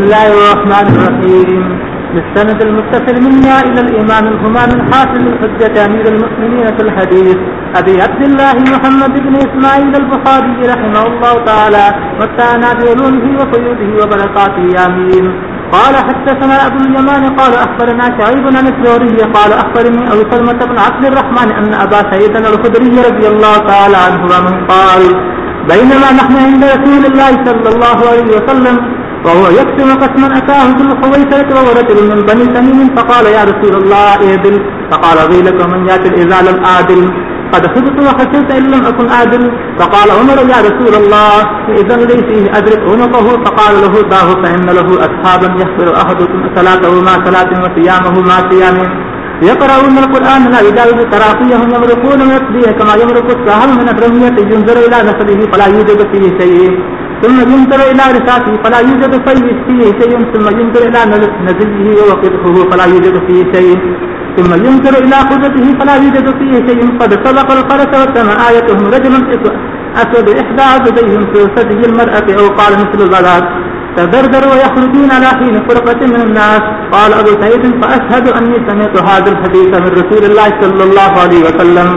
الله الرحمن الرحيم. بالسند المتصل منا إلى الإمام الهمام الحافظ الحجة أمير المؤمنين في الحديث أبي عبد الله محمد بن إسماعيل البخاري رحمه الله تعالى ومتعنا بعلومه وفيوده وبركاته آمين. قال حدثنا أبو اليمان قال أخبرنا شعيب عن الزهري قال أخبرني أبو سلمة بن عبد الرحمن أن أبا سعيد الخدري رضي الله تعالى عنه قال بينما نحن عند رسول الله صلى الله عليه وسلم وهو يقسم قسما أتاه ذو الخويصرة وهو رجل من بني تميم فقال يا رسول الله اعدل فقال ويلك من يأتي إذا لم أعدل قد خبت وخشيت إن لم أكن أعدل فقال عمر يا رسول الله إذن لي فيه أدرك عنقه فقال له داه فإن له أصحابا يخبر أحدكم صلاته مع صلاة وصيامه مع صيامه يقرؤون القرآن لا يجاوز تراقيهم يمرقون من الصبيح كما يمرق السهم من الرمية ينظر إلى نسله فلا يوجد فيه شيء ثم ينظر إلى رساته فلا يوجد فيه شيء ثم ينظر إلى نزله ووقفه فلا يوجد فيه شيء ثم ينظر إلى قدرته فلا يوجد فيه شيء قد سبق الفرس وتم آيتهم رجل أسود إحدى عضديهم في ثدي المرأة أو قال مثل ذلك تدردر ويخرجون على حين فرقة من الناس. قال أبو سعيد فأشهد أني سمعت هذا الحديث من رسول الله صلى الله عليه وسلم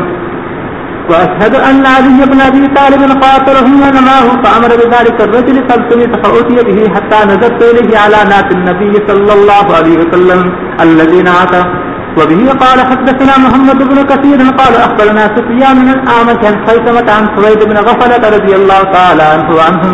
وأشهد أن علي بن أبي طالب قاتلهم ونماه فأمر بذلك الرجل فالتمس فأتي به حتى نزلت إليه على نات النبي صلى الله عليه وسلم الذين عتى. وبه قال حدثنا محمد بن كثير قال أخبرنا سفيان من الأعمش عن خيثمة عن سويد بن غفلة رضي الله تعالى عنه وعنهم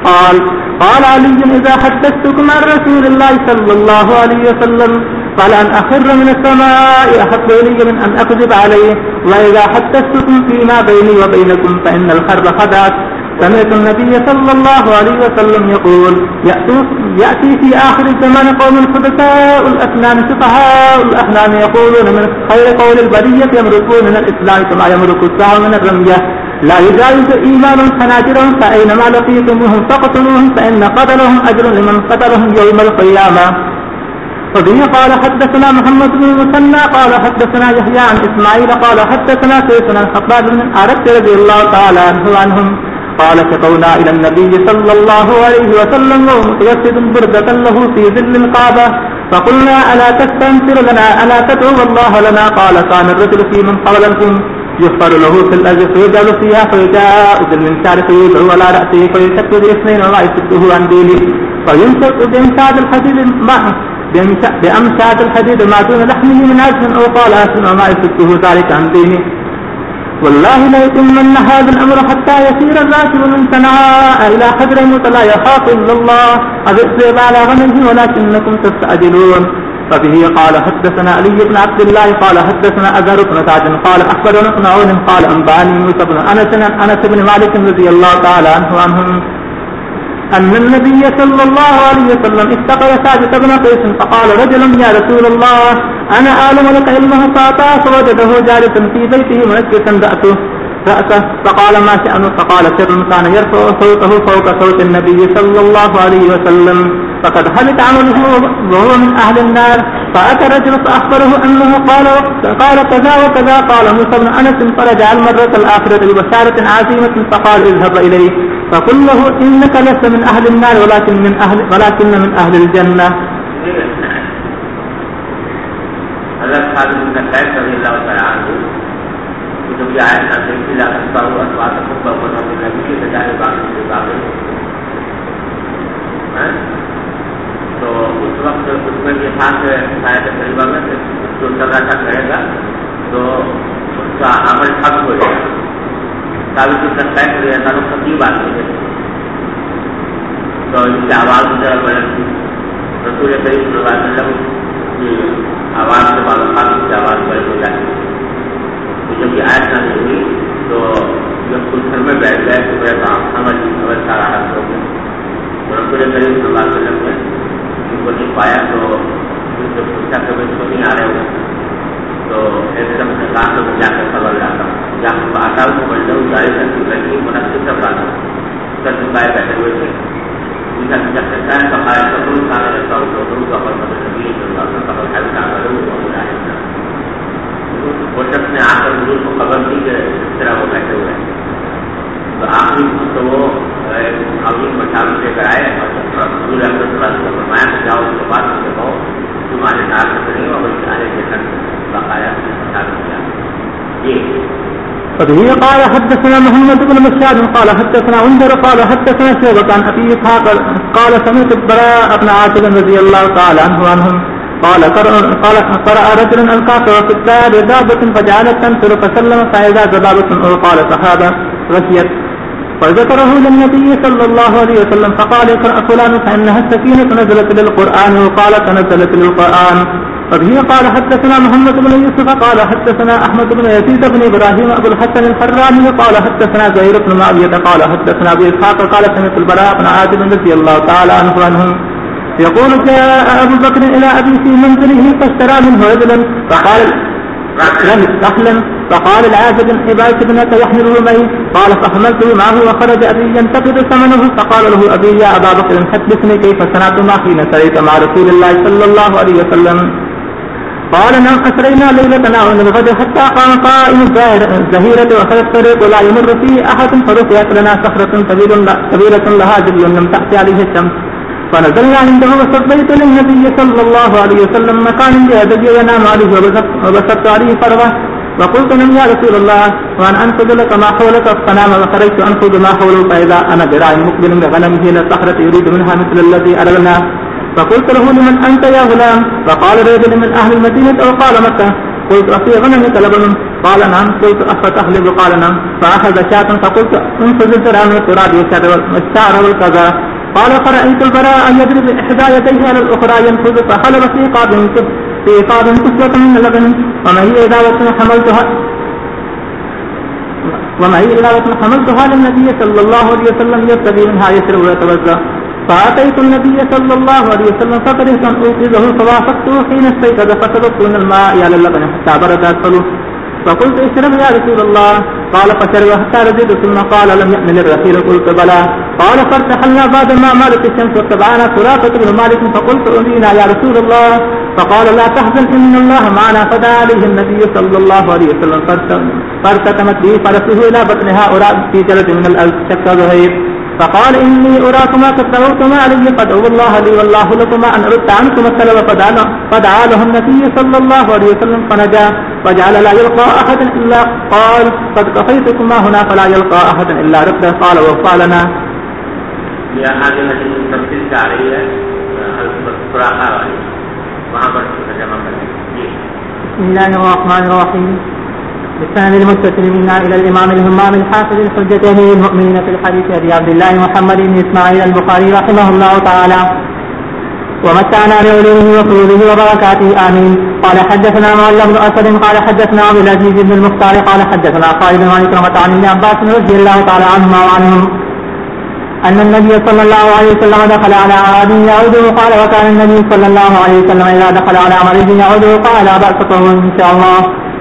قال علي إذا حدثتكم عن رسول الله صلى الله عليه وسلم قال أن أخر من السماء أحب إلي من أن أكذب عليه وإذا حدثتكم فيما بيني وبينكم فإن الخر خدعت. سمعت النبي صلى الله عليه وسلم يقول يأتي في آخر الزمان قوم حدثاء الأسنان سفهاء الأحلام يقولون من خير قول البرية يمرقون من الإسلام كما يمرق السهم من الرمية لا يجاوز إيمان حناجرهم فأينما لقيتموهم فاقتلوهم فإن قتلهم أجر لمن قتلهم يوم القيامة. وبه قال حدثنا محمد بن المثنى قال حدثنا يحيى عن إسماعيل قال حدثنا سيف عن خباب بن الأرت رضي الله تعالى عنهم قال شكونا إلى النبي صلى الله عليه وسلم وهو متوسد بردة له في ظل الكعبة فقلنا ألا تستنصر لنا ألا تدعو الله لنا قال كان الرجل في من قبلكم يغفر له في الأرض فيجعل فيها فيجاء بالمنشار فيدعو على رأسه فيشك باثنين وما يسده عن دينه فينشق بأمشاد الحديد ما دون لحمه من عزم أو قال أسن وما يسده ذلك عن دينه والله لا يتمن هذا الأمر حتى يسير الراكب من صنعاء إلى حضر موت لا يخاف إلا الله أذئب على غنمه ولكنكم تستعجلون. فبه قال حدثنا علي بن عبد الله قال حدثنا أزهر بن سعد قال أخبرنا ابن عون قال أنبأني موسى بن أنس بن مالك رضي الله تعالى عنهم أن النبي صلى الله عليه وسلم استقر ثابت بن قيس فقال رجل يا رسول الله أنا أعلم لك علمه فأتاه فوجده جالسا في بيته منكسا رأسه فقال ما شأنه فقال سر كان يرفع صوته فوق صوت النبي صلى الله عليه وسلم فقد حبط عمله وهو من أهل النار. فأتى الرجل فأخبره أنه قال كذا وكذا قال موسى بن أنس فرجع المرة الآخرة ببشارة عظيمة فقال اذهب إليه فقل له إنك لست من أهل النار ولكن من أهل الجنة. حضرت خالد بن قیس رضی اللہ تعالیٰ عنہ جو بھی آئے نہ دیکھ لا سکتا ہوں اسوات کو بنا کے نبی کے بجائے باقی تو اس وقت اس میں یہ خاص شاید طریقہ میں جو سزا کا رہے گا تو اس کا عمل ٹھپ ہو جائے گا. خالد بن قیس رضی اللہ عنہ خطیب آدمی ہے تو ان کی آواز کی طرح بلند تھی. رسول کریم صلی اللہ علیہ وسلم کی آواز سے معلومات کی آواز بلند ہو جاتی ہے. جب یہ آیت نازل ہوئی تو جب کچھ گھر میں بیٹھ گئے تو میرا کام سمجھ سارا حل ہو گیا. رسول کریم صلی اللہ علیہ وسلم نے ان کو نہیں پایا تو ان سے پوچھا کہ اس کو نہیں آ رہے ہوں تو ایک دم سے کہا تو جا کر سوال جاتا ہوں جہاں کو آتا ہوں تو بڑھ جاؤں گاڑی تک لڑکی مناسب سب آتا ہوں سر چکائے بیٹھے ہوئے تھے. ان کا جب کہتا ہے تو آیا تو ضرور کھانا رہتا ہوں تو ضرور کا پر نبی صلی اللہ علیہ وسلم کا کام کروں وہ شخص نے آ کر حضور کو خبر دی کہ اس طرح وہ بیٹھے ہوئے ہیں. تو آخری تو وہ عظیم مشاور لے کر آئے اور حضور اکرم صلی اللہ علیہ وسلم فرمایا نار سے نہیں اور بلکہ اہل جنت بقایا ثابت کیا. یہ وبه قال حدثنا محمد بن بشار قال حدثنا عندر قال حدثنا شعبة عن أبي إسحاق قال سمعت البراء بن عازب رضي الله تعالى عنهم قال قرأ رجل الكافر في الدار دابة فجعلت تنفر فسلم فإذا دابة قال صحابة غشيت فذكره للنبي صلى الله عليه وسلم فقال اقرأ فلان فإنها السكينة نزلت للقرآن وقال تنزلت للقرآن. وبه قال حدثنا محمد بن يوسف قال حدثنا أحمد بن يزيد بن إبراهيم أبو الحسن الحراني قال حدثنا زهير بن معاوية قال حدثنا أبي إسحاق قال سمعت البراء بن عازب رضي الله تعالى عنهم يقول جاء أبو بكر إلى أبي في منزله فاشترى منه رجلا فقال لم استحلم فقال العازب عباية ابنك يحمله معي قال فحملته معه وخرج أبي ينتقد ثمنه فقال له أبي يا أبا بكر حدثني كيف صنعت ما حين سريت مع رسول الله صلى الله عليه وسلم. قال نعم أسرينا ليلتنا ومن الغد حتى قام قائم الزهيرة وأخذ الطريق ولا يمر فيه أحد فرفعت لنا صخرة كبيرة لها جبل لم تأتي عليه الشمس فنزلنا عنده وصليت للنبي صلى الله عليه وسلم مكان يهدي ينام عليه وبسطت عليه فروة وقلت لهم يا رسول الله وأن أنفذ لك ما حولك فنام وخرجت أنفذ ما حوله فإذا أنا ذراع مقبل بغنمه إلى الصخرة يريد منها مثل الذي أرلنا فقلت له لمن أنت يا غلام فقال رجل من أهل المدينة أو قال مكة قلت أفي غنمك لبن قال نعم قلت أفتحلب قال نعم فأخذ شاة فقلت انفذ الذراع من التراب والشعر والكذا قال فرأيت البراء أن يضرب إحدى يديه على الأخرى ينفذ فخلب في قاب كسوة من لبن ومعي إذاوة حملتها للنبي صلى الله عليه وسلم يستبي منها يشرب ويتوزع فأتيت النبي صلى الله عليه وسلم فكرهت أن أوقظه فوافقته حين استيقظ فسبقت من الماء على اللبن حتى برد أسفله فقلت اشرب يا رسول الله قال فشرب حتى رجعت ثم قال لم يأمن الرسول قلت بلى قال فارتحلنا بعد ما مالت الشمس واتبعنا سراقة بن مالك فقلت أذينا يا رسول الله فقال لا تحزن إن الله معنا فدعا عليه النبي صلى الله عليه وسلم فارتكمت به فرسه إلى بطنها أراء في جلد من الأرض شك زهير فقال إني أراكما قد دعوتما علي فادعوا الله لي والله لكما أن أرد عنكما السلام فدعا له النبي صلى الله عليه وسلم فنجا وجعل لا يلقى أحد إلا قال قد كفيتكما هنا فلا يلقى أحد إلا رد قال وفى لنا. یہ آگے حدیث تفصیل سے آ رہی ہے سراقہ والی وہاں پر ترجمہ کریں. بسم الله الرحمن الرحيم. بالسند المتصل منا إلى الإمام الهمام الحافظ الحجة أمير المؤمنين في الحديث أبي عبد الله محمد بن إسماعيل البخاري رحمه الله تعالى ومتعنا بعلومه وفروضه وبركاته آمين. قال حدثنا معل بن أسد قال حدثنا عبد العزيز بن المختار قال حدثنا خالد بن عكرمة عن ابن عباس رضي الله تعالى عنهما وعنهم أن النبي صلى الله عليه وسلم دخل على أعرابي يعوده قال وكان النبي صلى الله عليه وسلم إذا دخل على مريض يعوده قال لا بأس طهور إن شاء الله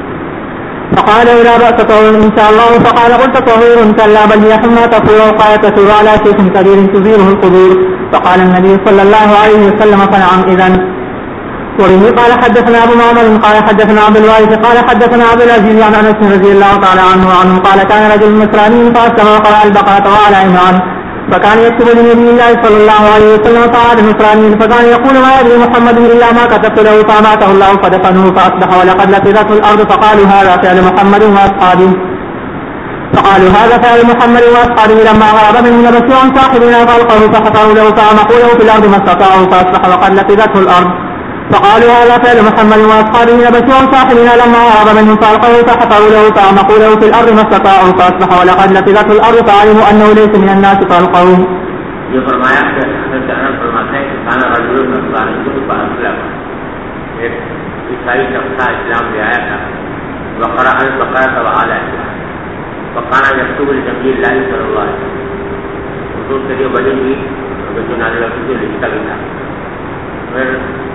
فقال لا بأس طهور إن شاء الله فقال قلت طهور كلا بل هي حمى تفور قال تسور على شيخ كبير تزيره القبور فقال النبي صلى الله عليه وسلم فنعم إذن. وبه قال حدثنا أبو معمر قال حدثنا عبد الوارث قال حدثنا عبد العزيز عن أنس رضي الله تعالى عنه قال كان رجل نصراني فأسلم وقرأ البقرة وعلى عمران فكان يكتب لنبي الله صلى الله عليه وسلم فعاد نصراني فكان يقول ما يدري محمد إلا ما كتبت له فماته الله فدفنه فأصبح ولقد لفظته الأرض فقالوا هذا فعل محمد وأصحابه لما غاب منه نبسوا عن صاحبنا فألقوه فحفروا له فأمقوا له في الأرض ما استطاعوا فأصبح وقد لفظته الأرض فقالوا هذا فعل محمد وأصحابه نبسوا عن صاحبنا لما غاب منه فألقوه فحفروا له فأمقوا له في الأرض ما استطاعوا فأصبح ولقد لفظته الأرض فعلموا أنه ليس من الناس فألقوه. یہ فرمایا کہ حضرت انس فرماتے ہیں کہ کانا رجل نصرانی فاسلم ایک عیسائی شخص تھا اسلام لے آیا تھا وقرأ البقرة وعلى عمران وكان يكتب لنبي الله صلى الله عليه وسلم حضور کے لیے بڑی ہوئی جو نازل ہوئی لکھتا بھی تھا. پھر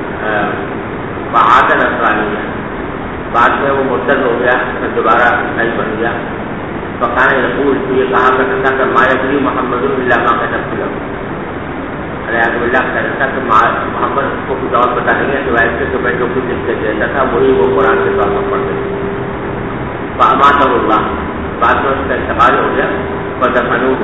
فعاد نصرانی بعد میں وہ مرتد ہو گیا پھر دوبارہ عیسائی بن گیا. فقان یقول یہ کہا کرتا تھا کہ ما یدری محمد اللہ ما کتبت له علیہ اللہ کہتا تھا کہ محمد کو کچھ اور پتہ نہیں ہے سوائے سے کہ میں جو کچھ لکھ کے دیتا تھا وہی وہ قرآن کے طور پر پڑھتے تھے. فاماتہ اللہ بعد میں اس کا انتقال ہو گیا فدفنوه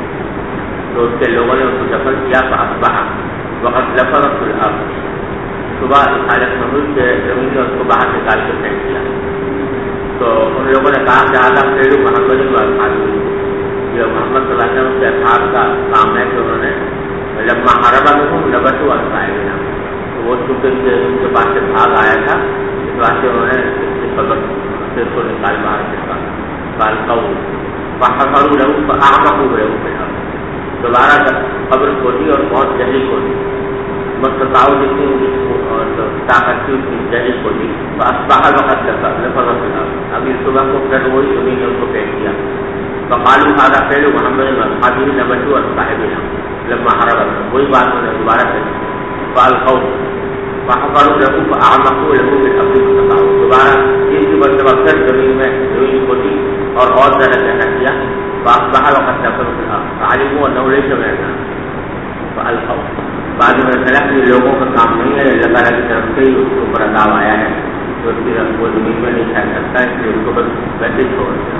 تو اس کے لوگوں نے اس کو دفن کیا فاصبح وقد لفظت الارض صبح خالد محمود کے زمین نے اس کو باہر نکال کے پھینک دیا. تو ان لوگوں نے کہا کہ آدھا پیڑ محمد جو محمد صلی اللہ علیہ وسلم کے اصحاب کا کام ہے کہ انہوں نے لما حربا میں ہوں لبت ہوا پائے گا. تو وہ چونکہ ان کے پاس سے بھاگ آیا تھا اس واسطے انہوں نے سبق سے اس کو نکال باہر دوبارہ قبر کھودی اور بہت جہری کھودی مستطاؤ جتنی طاقت تھی اتنی جہری کھودی تو باہر وقت لفظ ابھی صبح کو پھر وہی زمین نے اس کو پھینک دیا. بقالو خادا پہلو محمد خادی نبٹو اور صاحب لما حربا وہی بات انہوں نے دوبارہ کہی بال قوم فحفروا له فأعمقوا له من أرض مستطاعوا دوبارہ تیسری مرتبہ پھر زمین میں زمین کھودی اور زیادہ گہرا کیا. فأصبح وقد دفنوا في الأرض فعلموا أنه ليس من الناس فألقوا. بعد میں خلق یہ لوگوں کا کام نہیں ہے, اللہ تعالیٰ کی طرف سے ہی اس کے اوپر عذاب آیا ہے تو وہ زمین میں نہیں کھا سکتا, اس لیے اس کو بس ویسے چھوڑ دیا.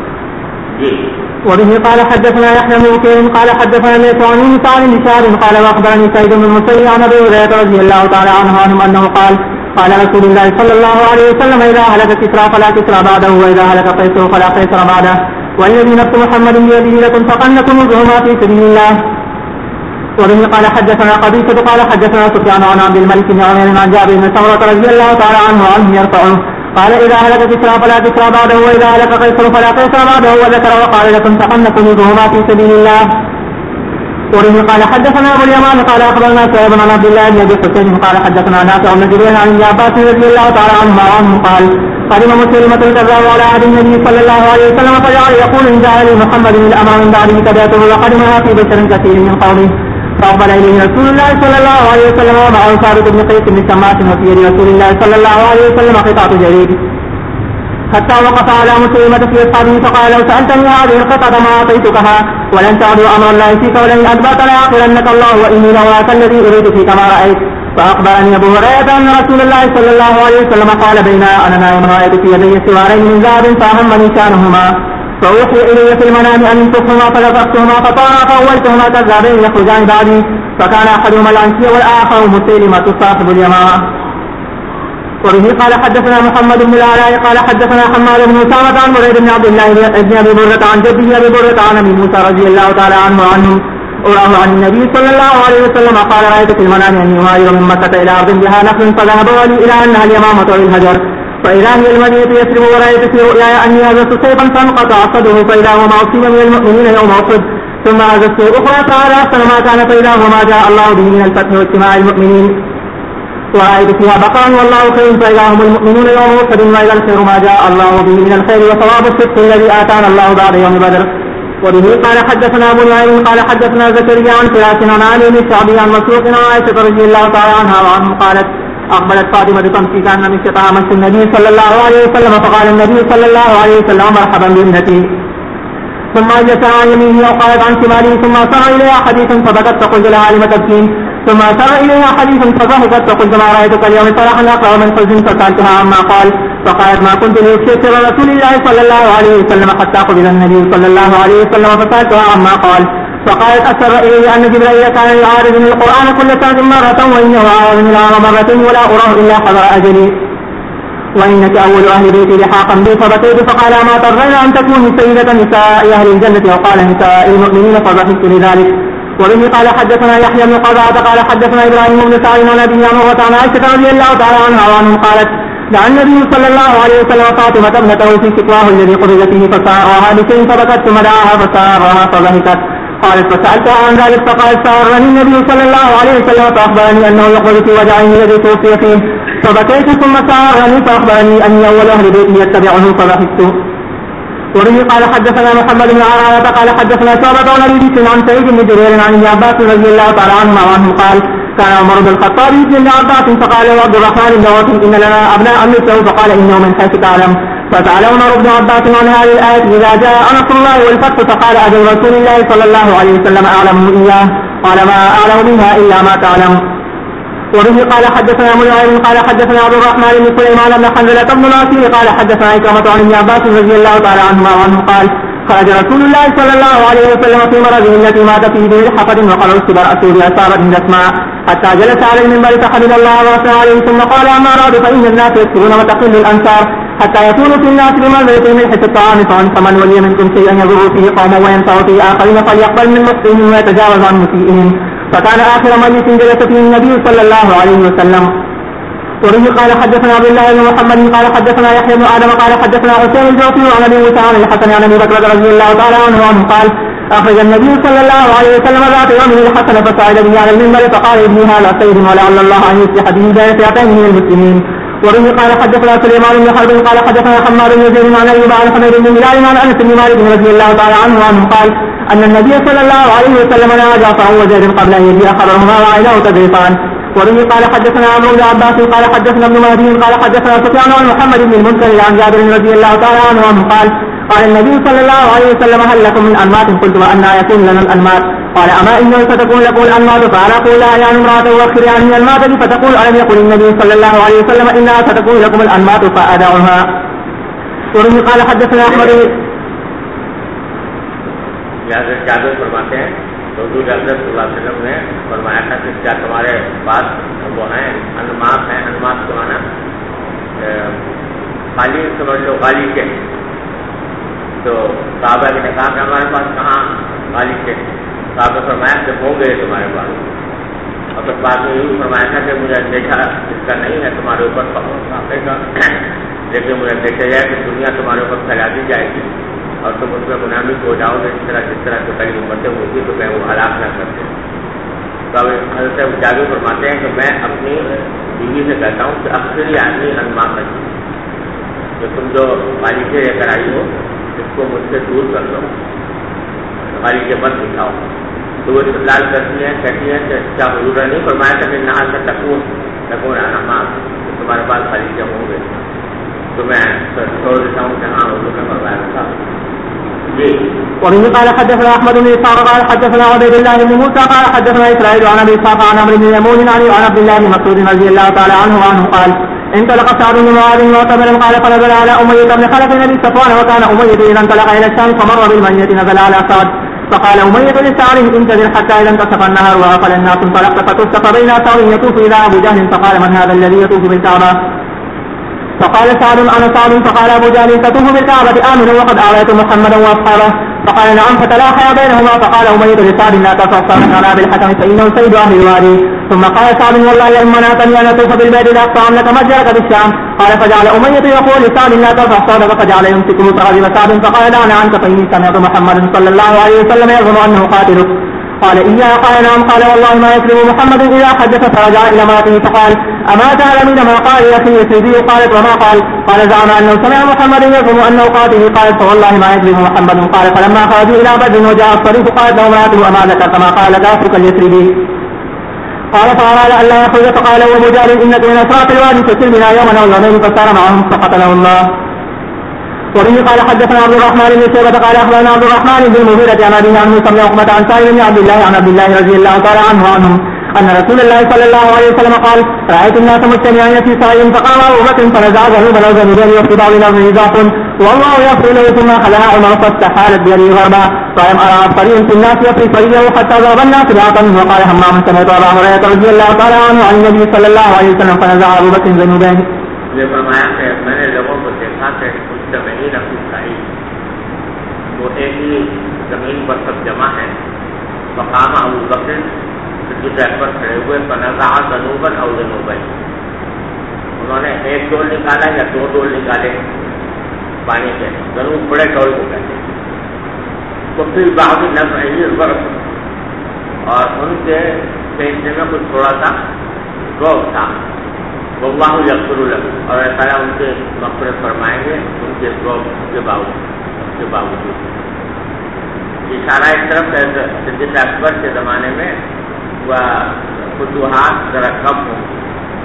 وبه قال حدثنا يحيى بن بكير قال حدثنا ليس عن مسعر بن شهاب قال واخبرني سعيد بن المسيب عن ابي هريره رضي الله تعالى عنه انه قال قال رسول الله صلى الله عليه وسلم اذا هلك كسرى فلا كسرى بعده واذا هلك قيصر فلا قيصر بعده والذي نفس محمد بيده لتنفقنكم وجوهما في سبيل الله. وبه قال حدثنا قبيصة قال حدثنا سفيان عن عبد الملك بن عمير عن جابر بن سمرة رضي الله تعالى عنه يرفعه قال إذا هلك كسرى فلا كسرى بعده وإذا هلك قيصر فلا قيصر بعده وذكر وقال لتنفقنكم وجوهما في سبيل الله. وبه قال حدثنا أبو اليمان قال أخبرنا شعيب عن عبد الله بن أبي حسين قال حدثنا نافع بن جبير عن ابن عباس رضي الله تعالى عنهما قال قدم مسلمة الكذاب على عهد النبي صلى الله عليه وسلم فجعل يقول إن جاء لي محمد الأمر من بعده تبعته وقدمها في بشر كثير من قومه فأقبل إليه رسول الله صلى الله عليه وسلم ومعه ثابت بن قيس بن شماس وفي يد رسول الله صلى الله عليه وسلم قطعة جريد حتى وقف على مسلمة في أصحابه فقال لو سألتني هذه القطعة ما أعطيتكها ولن تعدوا أمر الله فيك ولن أدبرت ليعقلنك الله وإني لوراك الذي أريد فيك ما رأيت. فأخبرني أبو هريرة أن رسول الله صلى الله عليه وسلم قال بين أنا نائم رأيت في يدي سوارين من ذهب فأهمني شأنهما فأوحي إلي في المنام أن انفخهما فلفقتهما فطارا فأولتهما كذابين يخرجان بعدي فكان أحدهما العنسي والآخر مسيلمة صاحب اليمامة. وبه قال حدثنا محمد بن العلاء قال حدثنا حماد بن أسامة عن بريد بن عبد الله بن أبي برة عن جده أبي برة عن أبي موسى رضي الله تعالى عنه وراه عن النبي صلى الله عليه وسلم قال رأيت في المنام أني أهاجر من مكة إلى أرض بها نخل فذهب ولي إلى أنها اليمامة والهجر فإذا هي المدينة يسرب ورأيت في رؤياي أني هزست سيفا فانقطع صدره فإذا هو معصوم من المؤمنين يوم أحد ثم هزست أخرى فعلى أحسن ما كان فإذا هو ما جاء الله به من الفتح واجتماع المؤمنين ورأيت فيها بقرا والله خير فإذا هم المؤمنون يوم أحد وإذا الخير ما جاء الله به من الخير وصواب الصدق الذي آتانا الله بعد يوم بدر. وبه قال حدثنا أبو نعيم قال حدثنا زكريا عن فراس عن علي بن الشعبي عن مسروق عن عائشة رضي الله تعالى عنها وعنه قالت أقبلت فاطمة تمشي كأن مشيتها مشي النبي صلى الله عليه وسلم فقال النبي صلى الله عليه وسلم مرحبا بابنتي ثم أجلس عن يمينه وقالت عن شماله ثم أسر إليها حديثا فبكت فقلت لها لم تبكين ثم أسر إليها حديثا فضحكت فقلت ما رأيتك اليوم صراحا أقرأ من حزن فسألتها عما قال فقالت ما كنت لأفشي سر رسول الله صلى الله عليه وسلم حتى قبل النبي صلى الله عليه وسلم فسألتها عما قال فقالت أسر إلي أن جبريل كان يعارض من القرآن كل سنة مرة وإنه عارض من العام مرة ولا أراه إلا حضر أجلي وإنك أول أهل بيتي لحاقا بي فبكيت فقال ما ترضين أن تكوني سيدة نساء أهل الجنة وقال نساء المؤمنين فضحكت لذلك. وبه قال حدثنا يحيى بن قزعة قال حدثنا إبراهيم بن سعيد عن أبي عمرة عن عائشة رضي الله تعالى عنها وعنهم قالت دعا النبي صلى الله عليه وسلم فاطمة ابنته في شكواه الذي قبض فيه فسارها بشيء فبكت ثم دعاها فسارها فضحكت. قالت فسألتها عن ذلك فقالت سارني النبي صلى الله عليه وسلم فأخبرني أنه يقبض في وجعه الذي توفي فيه فبكيت ثم سارني فأخبرني أني أول أهل بيته يتبعه فضحكت. وبه قال حدثنا محمد بن عرانة قال حدثنا شعبة عن أبي بكر عن سعيد بن جبير عن ابن عباس رضي الله تعالى عنهما وعنه قال كان عمر بن الخطاب يجي ابن عباس فقال له عبد الرحمن بن عوف إن لنا أبناء مثله فقال إنه من حيث تعلم فسأل عمر بن عباس عن هذه الآية إذا جاء نصر الله والفتح فقال أجل رسول الله صلى الله عليه وسلم أعلمه إياه قال ما أعلم منها إلا ما تعلم. وبه قال حدثنا منعم قال حدثنا عبد الرحمن بن سليمان بن حنظلة بن ناصر قال حدثنا إكرمة عن ابن عباس رضي الله تعالى عنهما وعنه قال خرج رسول الله صلى الله عليه وسلم في مرضه التي مات فيه بملحفة وقال اصب رأسه بأصابة جسما حتى جلس على المنبر فحمد الله وأثنى عليه ثم قال أما بعد فإن الناس يكثرون وتقل الأنصار حتى يكون في الناس بمنزلة ملحة الطعام فمن ولي منكم شيئا يضر فيه قوما وينفع فيه آخرين فليقبل من مسلمهم ويتجاوز عن مسيئهم. فكان آخر مجلس جلس فيه النبي صلى الله عليه وسلم. وبه قال حدثنا عبد الله بن محمد قال حدثنا يحيى بن آدم قال حدثنا حسين الجوفي عن أبي موسى عن الحسن عن أبي بكر رضي الله تعالى عنه قال أخرج النبي صلى الله عليه وسلم ذات يوم الحسن فصعد به على المنبر فقال ابني هذا سيد ولعل الله أن يصلح به بين فئتين من المسلمين. وبه قال حدثنا سليمان بن حرب قال حدثنا حماد بن زيد عن أيوب عن حميد بن هلال عن أنس بن مالك رضي الله تعالى عنه قال أن النبي صلى الله عليه وسلم نهى جعفر وزيد قبل أن يجيء خبرهما وعيناه تضيفان. وبه قال حدثنا عمرو بن عباس قال حدثنا ابن مهدي قال حدثنا سفيان عن محمد بن المنكدر عن جابر رضي الله تعالى عنه قال النبي صلى الله عليه وسلم هل لكم من أنماط؟ قلت وأنى يكون لنا الأنماط؟ قال أما إنه ستكون لكم الأنماط فأنا أقول لا يعني امرأة وأخر عني الماط فتقول ألم يقل النبي صلى الله عليه وسلم إنها ستكون لكم الأنماط فأدعها. وبه قال حدثنا أحمد جابر فرماتے ہیں تو حضور اکرم صلی اللہ علیہ وسلم نے فرمایا تھا کہ کیا تمہارے پاس وہ ہیں انماط ہیں؟ انماط کے معنی خالی سمجھ لو خالی کے. تو صحابہ نے کہا کہ ہمارے پاس کہاں خالی کے؟ صحابہ فرمایا کہ ہوں گے تمہارے پاس. اور پھر بعد میں یوں فرمایا تھا کہ مجھے اندیشہ اس کا نہیں ہے تمہارے اوپر صحابہ کا، لیکن مجھے اندیشہ ہے کہ دنیا تمہارے اوپر پھیلا دی جائے گی اور تم اس میں منافق ہو جاؤ گے جس طرح سے پہلی امتیں ہوتی تو میں وہ ہلاک نہ کرتے. تو اب حضرت جابر فرماتے ہیں کہ میں اپنی بیوی سے کہتا ہوں کہ اکثری آدمی انماط ہے، کہ تم جو خالیچے لے کر آئی ہو اس کو مجھ سے دور کر لو، خالیچے مت دکھاؤ. تو وہ استدلال کرتی ہیں، کہتی ہیں کہ کیا حضور نے نہیں فرمایا تھا کہ نہا سے تکون انماط تمہارے پاس خالیچے ہوں گے؟ تو میں چھوڑ دیتا ہوں کہ ہاں حضور نے فرمایا تھا. وبه قال حدثنا احمد بن اسحاق قال حدثنا عبيد الله بن موسى قال حدثنا اسرائيل عن ابي اسحاق عن عمرو بن يمون عن عبد الله بن مسعود رضي الله تعالى عنه قال انطلق سعد بن معاذ معتمرا قال فنزل على اميه بن خلف بن صفوان وكان اميه اذا انطلق الى الشام فمر بالمدينه نزل على سعد فقال اميه لسعد انتظر حتى اذا انتصف النهار وغفل الناس انطلقت فتصف بين سعد يطوف الى ابو جهل فقال من هذا الذي يطوف بالكعبه؟ فقال سعد انا سعد. فقال ابو جهل تطوف بالكعبه امنا وقد اعطيت محمدا واصحابه؟ فقال نعم. فتلاحى بينهما فقال اميه لسعد لا تطوف انا بالحكم فانه سيد اهل الوادي. ثم قال سعد والله ان منعتني ان اطوف بالبيت لاقطعن لك مجرك بالشام. قال فجعل اميه يقول لسعد لا تطوف صادق فجعل يمسكه فغضب سعد فقال دعنا عنك فاني سمعت محمدا صلى الله عليه وسلم يظن انه قاتلك. قال إياه؟ قال نعم. قال والله ما يكذب محمد إذا حدث. فرجع إلى امرأته فقال أما تعلمين ما قال يا أخي يسيدي؟ قالت وما قال؟ قال زعم أنه سمع محمد يزعم أنه قاتل. قالت فوالله ما يكذب محمد. قال فلما خرجوا إلى بدر وجاء الصريف قالت له امرأته أما ذكرت ما قال ذاك اليسربي؟ قال فأراد أن لا يخرج فقال أبو جهل إنك من أشراط الوادي فسر بنا يوما أو يومين فسار معهم فقتله الله. وبه قال حدثنا عبد الرحمن بن شيبة قال أخبرنا عبد الرحمن بن المغيرة عن أبيه عن موسى بن عقبة عن سالم بن عبد الله رضي الله تعالى عنهم أن رسول الله صلى الله عليه وسلم قال رأيت الناس مجتمعين في سعي فقام أبو بكر فنزع ذنوبا أو ذنوبين يخطب لنفسه ضعف والله يغفر له ثم أخذها عمر فاستحالت بيده غربا فلم أرى عبقري في الناس يفري فريه حتى ضرب الناس بعطا. وقال همام سمعت أبا هريرة رضي الله تعالى عنه عن النبي صلى الله عليه وسلم فنزع أبو بكر ذنوبين. یہ فرمایا کہ میں نے لوگوں کو دیکھا کہ مجتمعین فی سعی، وہ ایک ہی زمین پر سب جمع ہیں. فقام ابو بکر صدیق اکبر کھڑے ہوئے فنزع ذنوبا او ذنوبین، انہوں نے ایک ڈول نکالا یا دو ڈول نکالے پانی کے. ذنوب بڑے ڈول کو کہتے ہیں. تو پھر بعض نفعی البرق، اور ان کے پیشنے میں کچھ تھوڑا سا روک تھا. واللہ یغفر لہ، اور اللہ تعالیٰ ان کے مغفرت فرمائیں گے ان کے روک کے باوجود. اشارہ اس طرف صدیق اکبر کے زمانے میں وہ فتوحات ذرا کم ہوں گی،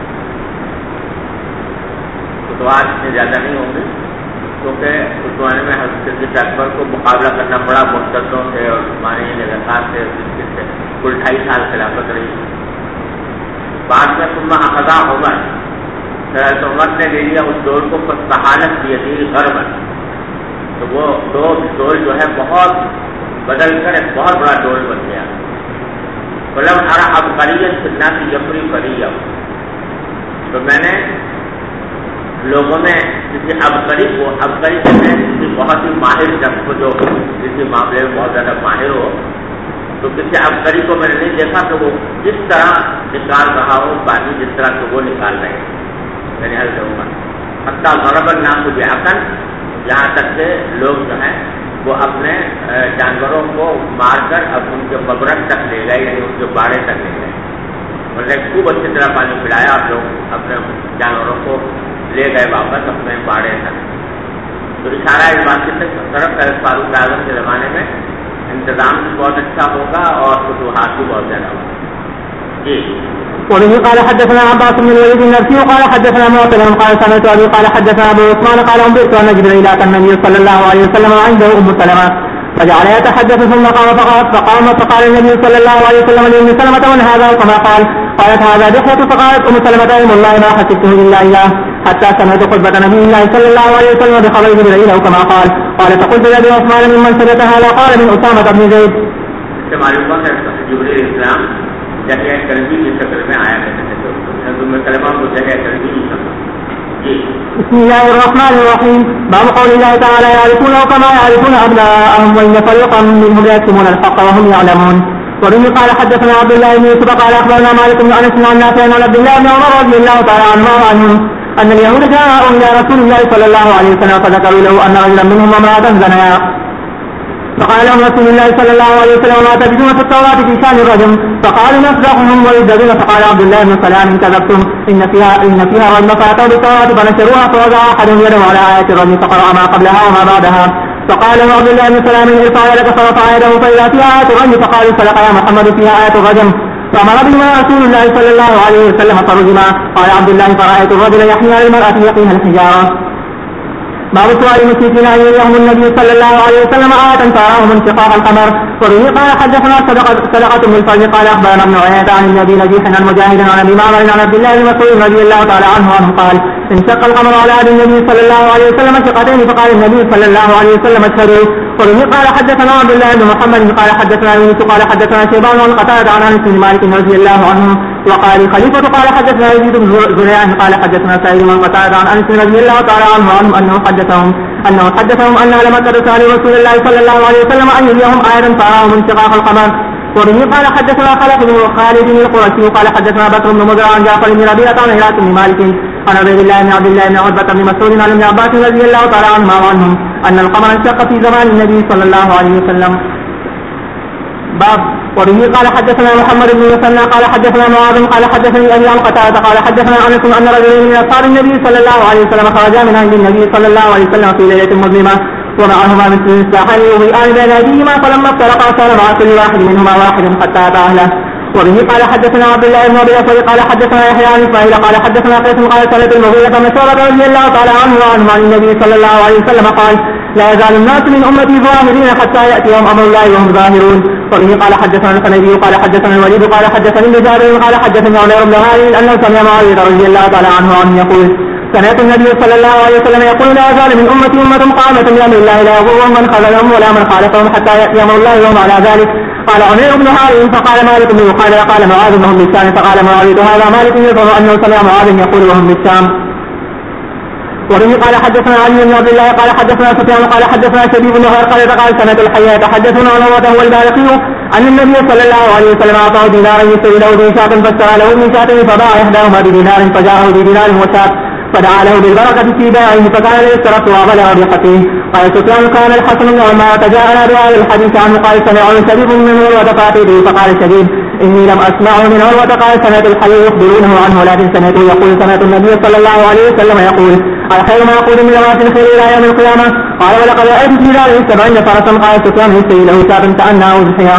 فتوحات اتنے زیادہ نہیں ہوں گے، کیونکہ اس زمانے میں حضرت صدیق اکبر کو مقابلہ کرنا پڑا مرتدوں سے اور عثمانی لگاتار سے کل 2.5 سال خلافت رہی. بعد میں ثم اخذا عمر نے لے لیا اس دور کو فاستحالت بیدہ غربا، تو وہ ڈول جو ہے بہت بدل کر ایک بہت بڑا ڈول بن گیا. فلم ارا عبقریت سننا کی یفری کری. تو میں نے لوگوں میں کسی عبقری کو کہتے ہیں کسی بہت ہی ماہر شخص کو جو کسی معاملے میں بہت زیادہ ماہر ہو, تو کسی عبقری کو میں نے نہیں دیکھا کہ وہ جس طرح نکال رہا ہو پانی جس طرح کہ وہ نکال رہے ہیں. میں نے حل کروں گا حتیٰ ضرب الناس بعقل, یہاں تک کہ لوگ جو ہیں وہ اپنے جانوروں کو مار کر اب ان کے مبرک تک لے گئے, یعنی ان کے باڑے تک لے گئے. مطلب خوب اچھی طرح پانی پلایا اور لوگ اپنے جانوروں کو لے گئے واپس اپنے باڑے تک. تو اشارہ اس بات سے طرف فاروق اعظم کے زمانے میں انتظام بھی بہت اچھا ہوگا اور فتوحات بھی بہت زیادہ ہوگا. جی. وبه قال حدثنا عباس بن الوليد النرسي قال حدثنا معتمر قال سمعت ابي قال حدثنا ابو عثمان قال انبئت ان جبريل اتى النبي صلى الله عليه وسلم عنده ام سلمة فجعل يتحدث ثم فقام فقال النبي صلى الله عليه وسلم لام سلمة من هذا كما قالت هذا دحية فقالت ام سلمة ايم الله ما حسبته الا اياه حتى سمعت خطبة نبي الله صلى الله عليه وسلم بخبر جبريل او كما قال فقلت لابي عثمان ممن سمعت هذا قال من اسامة بن زيد. جبريل السلام جگہ کلبی کی شکل میں آیا کرتے تھے, کلمہ کو جگہ کلبی کی شکل. بسم الله الرحمن الرحيم. باب قول الله تعالى يعرفونه كما يعرفون أبناءهم وإن فريقا منهم ليكتمون الحق وهم يعلمون. وبه قال حدثنا عبد الله بن يوسف قال أخبرنا مالك بن أنس عن نافع عن عبد الله بن عمر رضي الله تعالى عنهما وعنهم أن اليهود جاءوا إلى رسول الله صلى الله عليه وسلم فذكروا له أن رجلا منهم امرأة زنيا فقال لهم رسول الله صلى الله عليه وسلم ما تجدون في التوراة في شأن الرجم فقالوا نصدقهم ويزدادون. فقال عبد الله بن سلام كذبتم إن فيها رجم فأتوا بالتوراة فنشروها فوضع أحدهم يده على آية الرجم فقرأ ما قبلها وما بعدها. فقال له عبد الله بن سلام ارفع يدك فرفع يده فإذا فيها آية الرجم فقالوا صدق يا محمد فيها آية الرجم فأمر بهما رسول الله صلى الله عليه وسلم فرجما. قال عبد الله فرأيت الرجل يحمي على المرأة يقيها الحجارة. باب سؤال المشركين أن يريهم النبي صلى الله عليه وسلم آية فأراهم انشقاق القمر. وبه قال حدثنا صدقة بن الفرج قال أخبرنا ابن عيينة عن النبي نجيح عن مجاهد عن أبي معمر عن عبد الله بن مسعود رضي الله تعالى عنه قال انشق القمر على عهد النبي صلى الله عليه وسلم شقتين فقال النبي صلى الله عليه وسلم اشهدوا. وبه قال حدثنا عبد الله بن محمد قال حدثنا يونس قال حدثنا شيبان عن قتادة عن أنس بن مالك رضي الله عنه وقال خليفة قال حدثنا يزيد بن زريع قال حدثنا سعيد بن قتادة عن أنس رضي الله تعالى عنه أنه حدثهم أن لما سألوا رسول الله صلى الله عليه وسلم أن يريهم آية فأراهم انشقاق القمر. وبه قال حدثنا خالد بن القرشي قال حدثنا بكر بن مضر عن جعفر بن ربيعة عن هلال بن مالك عن عبد الله بن عتبة بن مسعود عن ابن عباس رضي الله تعالى عنهما وعنهم أن القمر انشق في زمان النبي صلى الله عليه وسلم. باب. وبه قال حدثنا محمد بن مسنى قال حدثنا معاذ قال حدثني أبي عن قتادة قال حدثنا أنس أن رجلا من أصحاب النبي صلى الله عليه وسلم خرجا من عند النبي صلى الله عليه وسلم في ليلة مظلمة ومعهما مثل المصباحين يضيئان بين أيديهما فلما افترقا صار مع كل واحد منهما واحد حتى أتى أهله. وبه قال حدثنا عبد الله بن أبي أسود قال حدثنا يحيى عن إسماعيل قال حدثنا قيس قال سمعت المغيرة بن شعبة رضي الله تعالى عنه وعنه عن النبي صلى الله عليه وسلم قال لا يزال الناس من أمتي ظاهرين حتى يأتيهم أمر الله وهم ظاهرون. وبه قال حدثنا الحنيفي قال حدثنا الوليد قال حدثني ابن جابر قال حدثني عمر بن هانئ أنه سمع معاوية رضي الله تعالى عنه يقول سمعت النبي صلى الله عليه وسلم يقول لا يزال من أمتي أمة قامة بأمر الله لا يضرهم من خذلهم ولا من خالفهم حتى يأتي أمر الله وهم على ذلك. قال عمر بن هانئ فقال مالك بن يقال قال معاذ وهم بالشام فقال معاوية هذا مالك يظهر أنه سمع معاذ يقول وهم بالشام. وبه قال حدثنا علي بن عبد الله قال حدثنا سفيان قال حدثنا شبيب بن هرقل قال سنة الحية يتحدثون عن عروة والبارقي أن النبي صلى الله عليه وسلم أعطاه دينارا يشتري له به شاة فاشترى له من شاتين فباع إحداهما بدينار فجاءه بدينار وشاة فدعا له بالبركة في بيعه فكان يشترط وغلى بقته. قال سفيان كان الحسن بن عمارة جاءنا بهذا الحديث عنه قال سمعه شبيب من عروة فأتيته فقال شبيب إني لم أسمعه من عروة قال سمعت الحي يخبرونه عنه ولكن سمعته يقول سمعت النبي صلى الله عليه وسلم يقول الخير ما يقول من لوات الخير إلى يوم القيامة. قال ولقد رأيت في ذلك 70 فرسا. قال سفيان يشتري له شاة كأنها أضحية.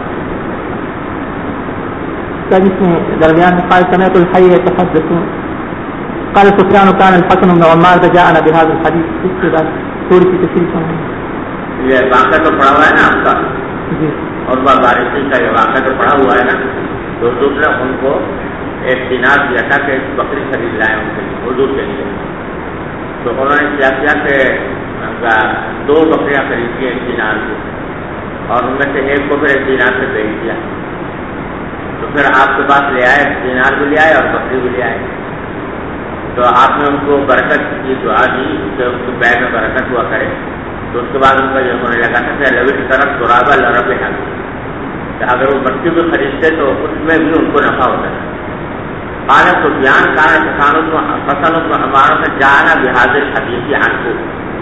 درمیان قال سمعت الحي يتحدثون قال سفيان كان الحسن بن عمار جاءنا بهذا الحديث. اس کے بعد تھوڑی سی تفصیل سنیں. یہ واقعہ تو پڑھا ہوا ہے نا آپ کا جی, اور بارشی کا یہ واقعہ تو پڑھا ہوا ہے نا. تو دوسرے ان کو ایک دینار دیا تھا کہ بکری خرید لائے ان کے لیے حضور کے لیے. تو انہوں نے کیا کہ 2 بکریاں خرید لی 1 دینار کی، اور ان میں سے ایک کو پھر 1 دینار سے بیچ دیا، تو پھر آپ کے پاس لے آئے، دینار بھی لے آئے اور بکری بھی لے آئے، تو آپ نے ان کو برکت کی دعا دی کہ ان کے بیع میں برکت ہوا کرے. تو اس کے بعد ان کا یہ ہونے لگا تھا کہ لوٹ طرف دورابا لرب ہے کہ اگر وہ بچے بھی خریدتے تو اس میں بھی ان کو نفع ہوتا ہے. قال سفیان کان فصل ہماروں میں جانا بحاظر حدیثی عن کو،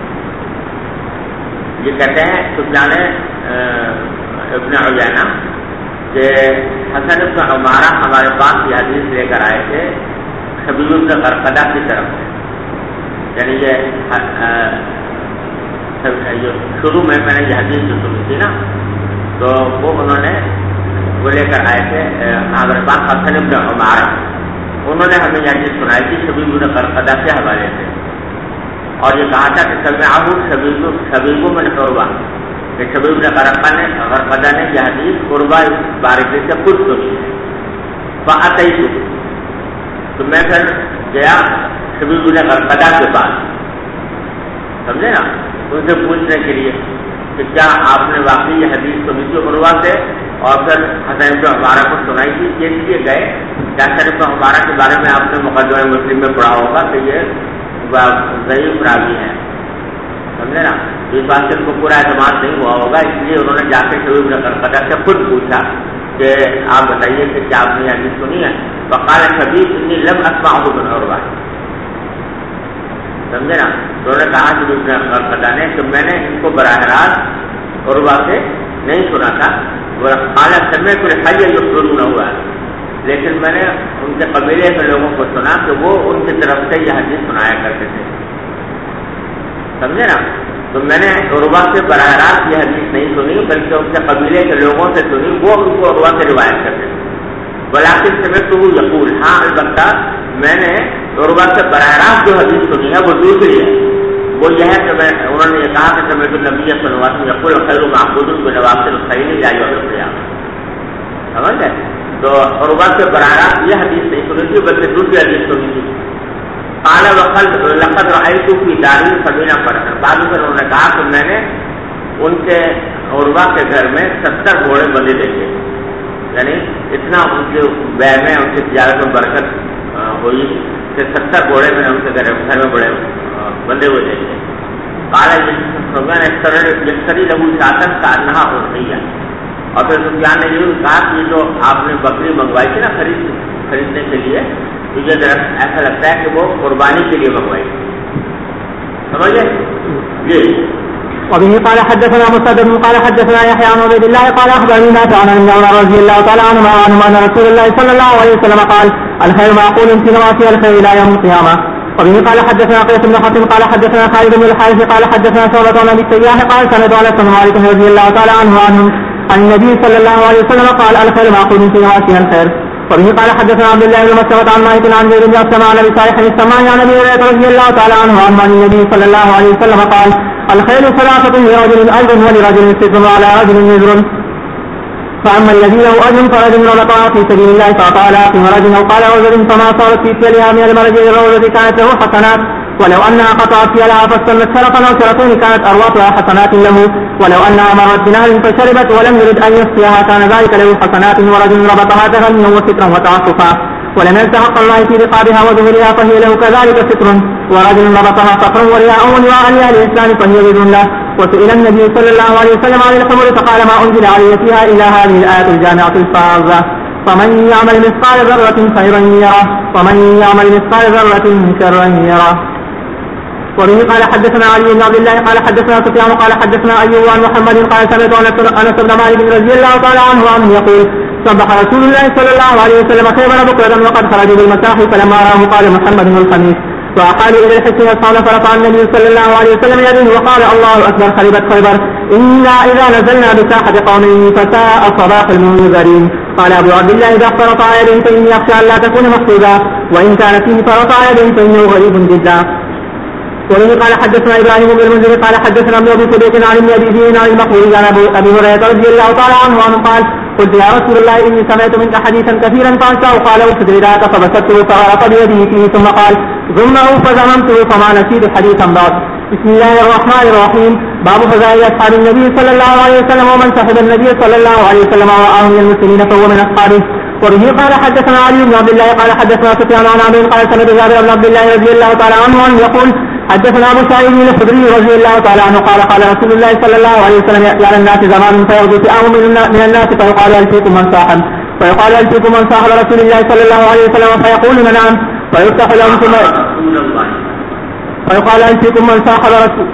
یہ کہتے ہیں سفیان ابن عیینہ کہ حسن ابن عمارہ ہمارے پاس یہ حدیث لے کر آئے تھے خبیب بن غرقدہ کی طرف سے، یعنی یہ شروع میں نے یہ حدیث جو سنی تھی نا، تو وہ انہوں نے وہ لے کر آئے تھے ہمارے پاس حسن ابن عمارہ، انہوں نے ہمیں یہ حدیث سنائی تھی خبیب بن غرقدہ کے حوالے سے، اور یہ کہا تھا کہ سمعہ شبیب بن قربہ، کہ شبیب بن غرقدہ نے یہ حدیث قربہ بارکی سے خود سنی ہے. فأتیت، تو میں پھر گیا شبیب بن غرقدہ کے پاس، سمجھے نا، ان سے پوچھنے کے لیے کہ کیا آپ نے واقعی یہ حدیث سنی تھی عروہ سے اور پھر حسن بن عمارہ کو سنائی تھی، یہ لیے گئے کیا حسن بن عمارہ کے بارے میں آپ نے مقدمہ مسلم میں پڑھا ہوگا کہ یہ ضعیف راوی ہیں، سمجھے نا، اس بات سے ان کو پورا اعتماد نہیں ہوا ہوگا، اس لیے انہوں نے جا کے شبیب بن غرقدہ سے خود پوچھا کہ آپ بتائیے کہ کیا آپ نے یہ حدیث سنی ہے. فقال شبیب انی لم اسمعہ من عروہ، سمجھے نا، انہوں نے کہا شبیب بن غرقدہ نے کہ میں نے ان کو براہ راست عروہ سے نہیں سنا تھا. قال سمعت الحي يخبرون ہوا، لیکن میں نے ان کے قبیلے کے لوگوں کو سنا کہ وہ ان کی طرف سے یہ حدیث سنایا کرتے تھے، سمجھے نا. تو میں نے عروہ سے براہ راست یہ حدیث نہیں سنی بلکہ ان کے قبیلے کے لوگوں سے سنی، وہ ان کو عروہ سے روایت کرتے تھے. ولكن سمعته يقول، ہاں البتہ میں نے عروہ سے براہ راست جو حدیث سنی ہے وہ دوسری ہے، وہ یہ ہے کہ انہوں نے یہ کہا کہ سمعت النبی صلی اللہ علیہ وسلم يقول خير معبود بنوافل الخير الى يوم القيامة، سمجھ گئے. تو عروہ سے براہ راست یہ حدیث نہیں سنی تھی بلکہ دوسری حدیث سنی تھی. قال لقد رأيت في داري 70 فرسا، بعد میں انہوں نے کہا کہ میں نے ان کے عروہ کے گھر میں 70 گھوڑے بندے دیکھے، یعنی اتنا ان کے بیع میں ان کی تجارت میں برکت ہوئی کہ 70 گھوڑے میں ان کے گھر میں بڑے بندے ہوئے دیکھے. قال یشتری له شاطن کانہا اضحیہ، اور پھر سفیان نے یہ کہا کہ جو آپ نے بکری منگوائی تھی نا خریدنے کے لیے، تو یہ ایسا لگتا ہے کہ وہ قربانی کے لیے منگوائی، سمجھے جی. وبه قال حدثنا مسدد قال حدثنا يحيى عن عبيد الله قال اخبرني نافع عن ابن عمر رضي الله تعالى عنهما ان رسول الله صلى الله عليه وسلم قال الخير معقول في نواصي الخير الى يوم القيامه. وبه قال حدثنا قيس بن حاتم قال حدثنا خالد بن الحارث قال حدثنا شعبة عن ابي التياح قال سمعت انس بن مالك رضي الله تعالى عنه عن النبي صلى الله عليه وسلم قال الخير معقول في نواصي الخير. وبه قال حدثنا عبد الله بن مسعود عن مالك عن زيد بن اسلم عن ابي صالح السماعي عن ابي هريره رضي الله تعالى عنه عن النبي صلى الله عليه وسلم قال الخير ثلاثة، لرجل أجر ولرجل ستر وعلى رجل وزر، فأما الذي له أجر فرجل ربطها في سبيل الله فأعطى على أخيه ورجل أو قال عذر فما صارت في سبيلها من المرج الروضة كانت له حسنات، ولو أنها قطعت سبيلها فاستنت شرفا أو شرفين كانت أرواطها حسنات له، ولو أنها مرت بنهر فشربت ولم يرد أن يسقيها كان ذلك له حسنات، ورجل ربطها تغنيا وسترا وتعففا ولم ينس حق الله في رقابها وظهورها فهي له كذلك ستر، ورجل ربطها فقرا ورياء ونواعا لأهل الإسلام فهي وزر له. وسئل النبي صلى الله عليه وسلم عن الخمر فقال ما أنزل علي فيها إلا هذه الآية الجامعة الفاظة فمن يعمل مثقال ذرة خيرا يره ومن يعمل مثقال ذرة شرا يره. وبه قال حدثنا علي بن عبد الله قال حدثنا سفيان قال حدثنا أيوب عن محمد قال سمعت أنس بن مالك رضي الله تعالى عنه يقول صبح رسول الله صلى الله عليه وسلم خيبر بكرة وقد خرج بالمساح فلما راه قال محمد الخميس فأقال إلى الحسن والصون فرفع النبي صلى الله عليه وسلم يده وقال الله أكبر خربت خيبر إنا إذا نزلنا بساحة قوم فساء صباح المنذرين. قال أبو عبد الله إذا فرفع يده فإني أخشى أن لا تكون محفوظا وإن كان فيه فرفع يده فإنه غريب جدا. وله قال حدثنا إبراهيم بن المنذر قال حدثنا ابن أبي صديق عن ابن أبي ذئب عن المقبول عن أبي هريرة رضي الله تعالى عنه قال قلت يا رسول الله إني سمعت منك حديثا كثيرا فأنساه قال أوفد رداءك فبسطته فغرق بيده فيه ثم قال ضمه فزممته فما نسيت حديثا بعد. بسم الله الرحمن الرحيم. باب فضائل اصحاب النبي صلى الله عليه وسلم ومن صحب النبي صلى الله عليه وسلم ورآه من المسلمين فهو من اصحابه. وبه قال حدثنا علي بن عبد الله قال حدثنا سفيان عن عمرو قال سمعت جابر بن عبد الله رضي الله تعالى عنه يقول حدثنا ابو سعيد الخدري رضي الله تعالى عنه قال قال رسول الله صلى الله عليه وسلم يأتي على الناس زمان فيغدو فئام من الناس فيقال هل فيكم من صاحب فيقال هل فيكم من صاحب رسول الله صلى الله عليه وسلم فيقولون نعم فيفتح لهم ثم فيقال هل فيكم من صاحب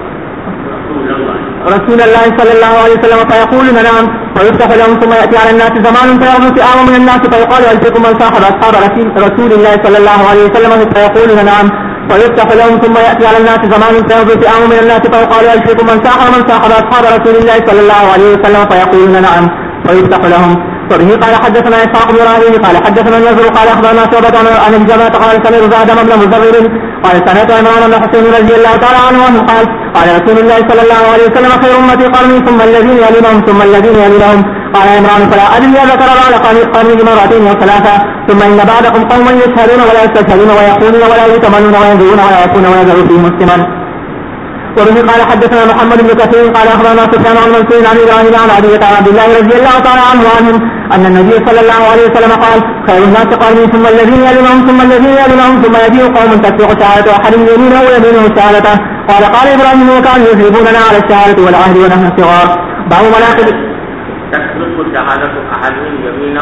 رسول الله صلى الله عليه وسلم فيقولون نعم ويفتح لهم ثم يأتي على الناس زمان فيغدو فئام من الناس فيقال هل فيكم من صاحب أصحاب رسول الله صلى الله عليه وسلم فيقولون نعم ويفتح لهم ثم يأتي على الناس زمان فيغدو فئام من الناس فيقال هل فيكم من صاحب أصحاب رسول الله صلى الله عليه وسلم فيقولون نعم ويفتح لهم. وبه قال حدثنا إسحاق بن راهويه قال حدثنا النضر قال أخبرنا شعبة عن الجماعة قال سمعت زاد بن مزبر قال سمعت عمران بن حسين رضي الله تعالى عنه قال قال رسول الله صلى الله عليه وسلم خير أمتي قرني ثم الذين يلونهم ثم الذين يلونهم. قال عمران فلا أدري ذكر بعد قرني مرتين وثلاثة ثم إن بعدكم قوما يشهدون ولا يستشهدون ويقولون ولا يتمنون وينذرون ويكون ويذر فيه مسلما. وبه قال حدثنا محمد بن كثير قال أخبرنا سفيان عن منصور عن إبراهيم عن عبية عن عبد الله رضي الله تعالى عنه وعنهم أن النبي صلى الله عليه وسلم قال خير الناس قرني ثم الذين يلونهم ثم الذين يلونهم ثم يجيء قوم تسبق شهادة أحدهم يمينه ويمينه شهادته. قال إبراهيم وكانوا يذهبوننا على الشهادة والعهد ونحن صغار. باب مناقب تسبق شهادة أحدهم يمينه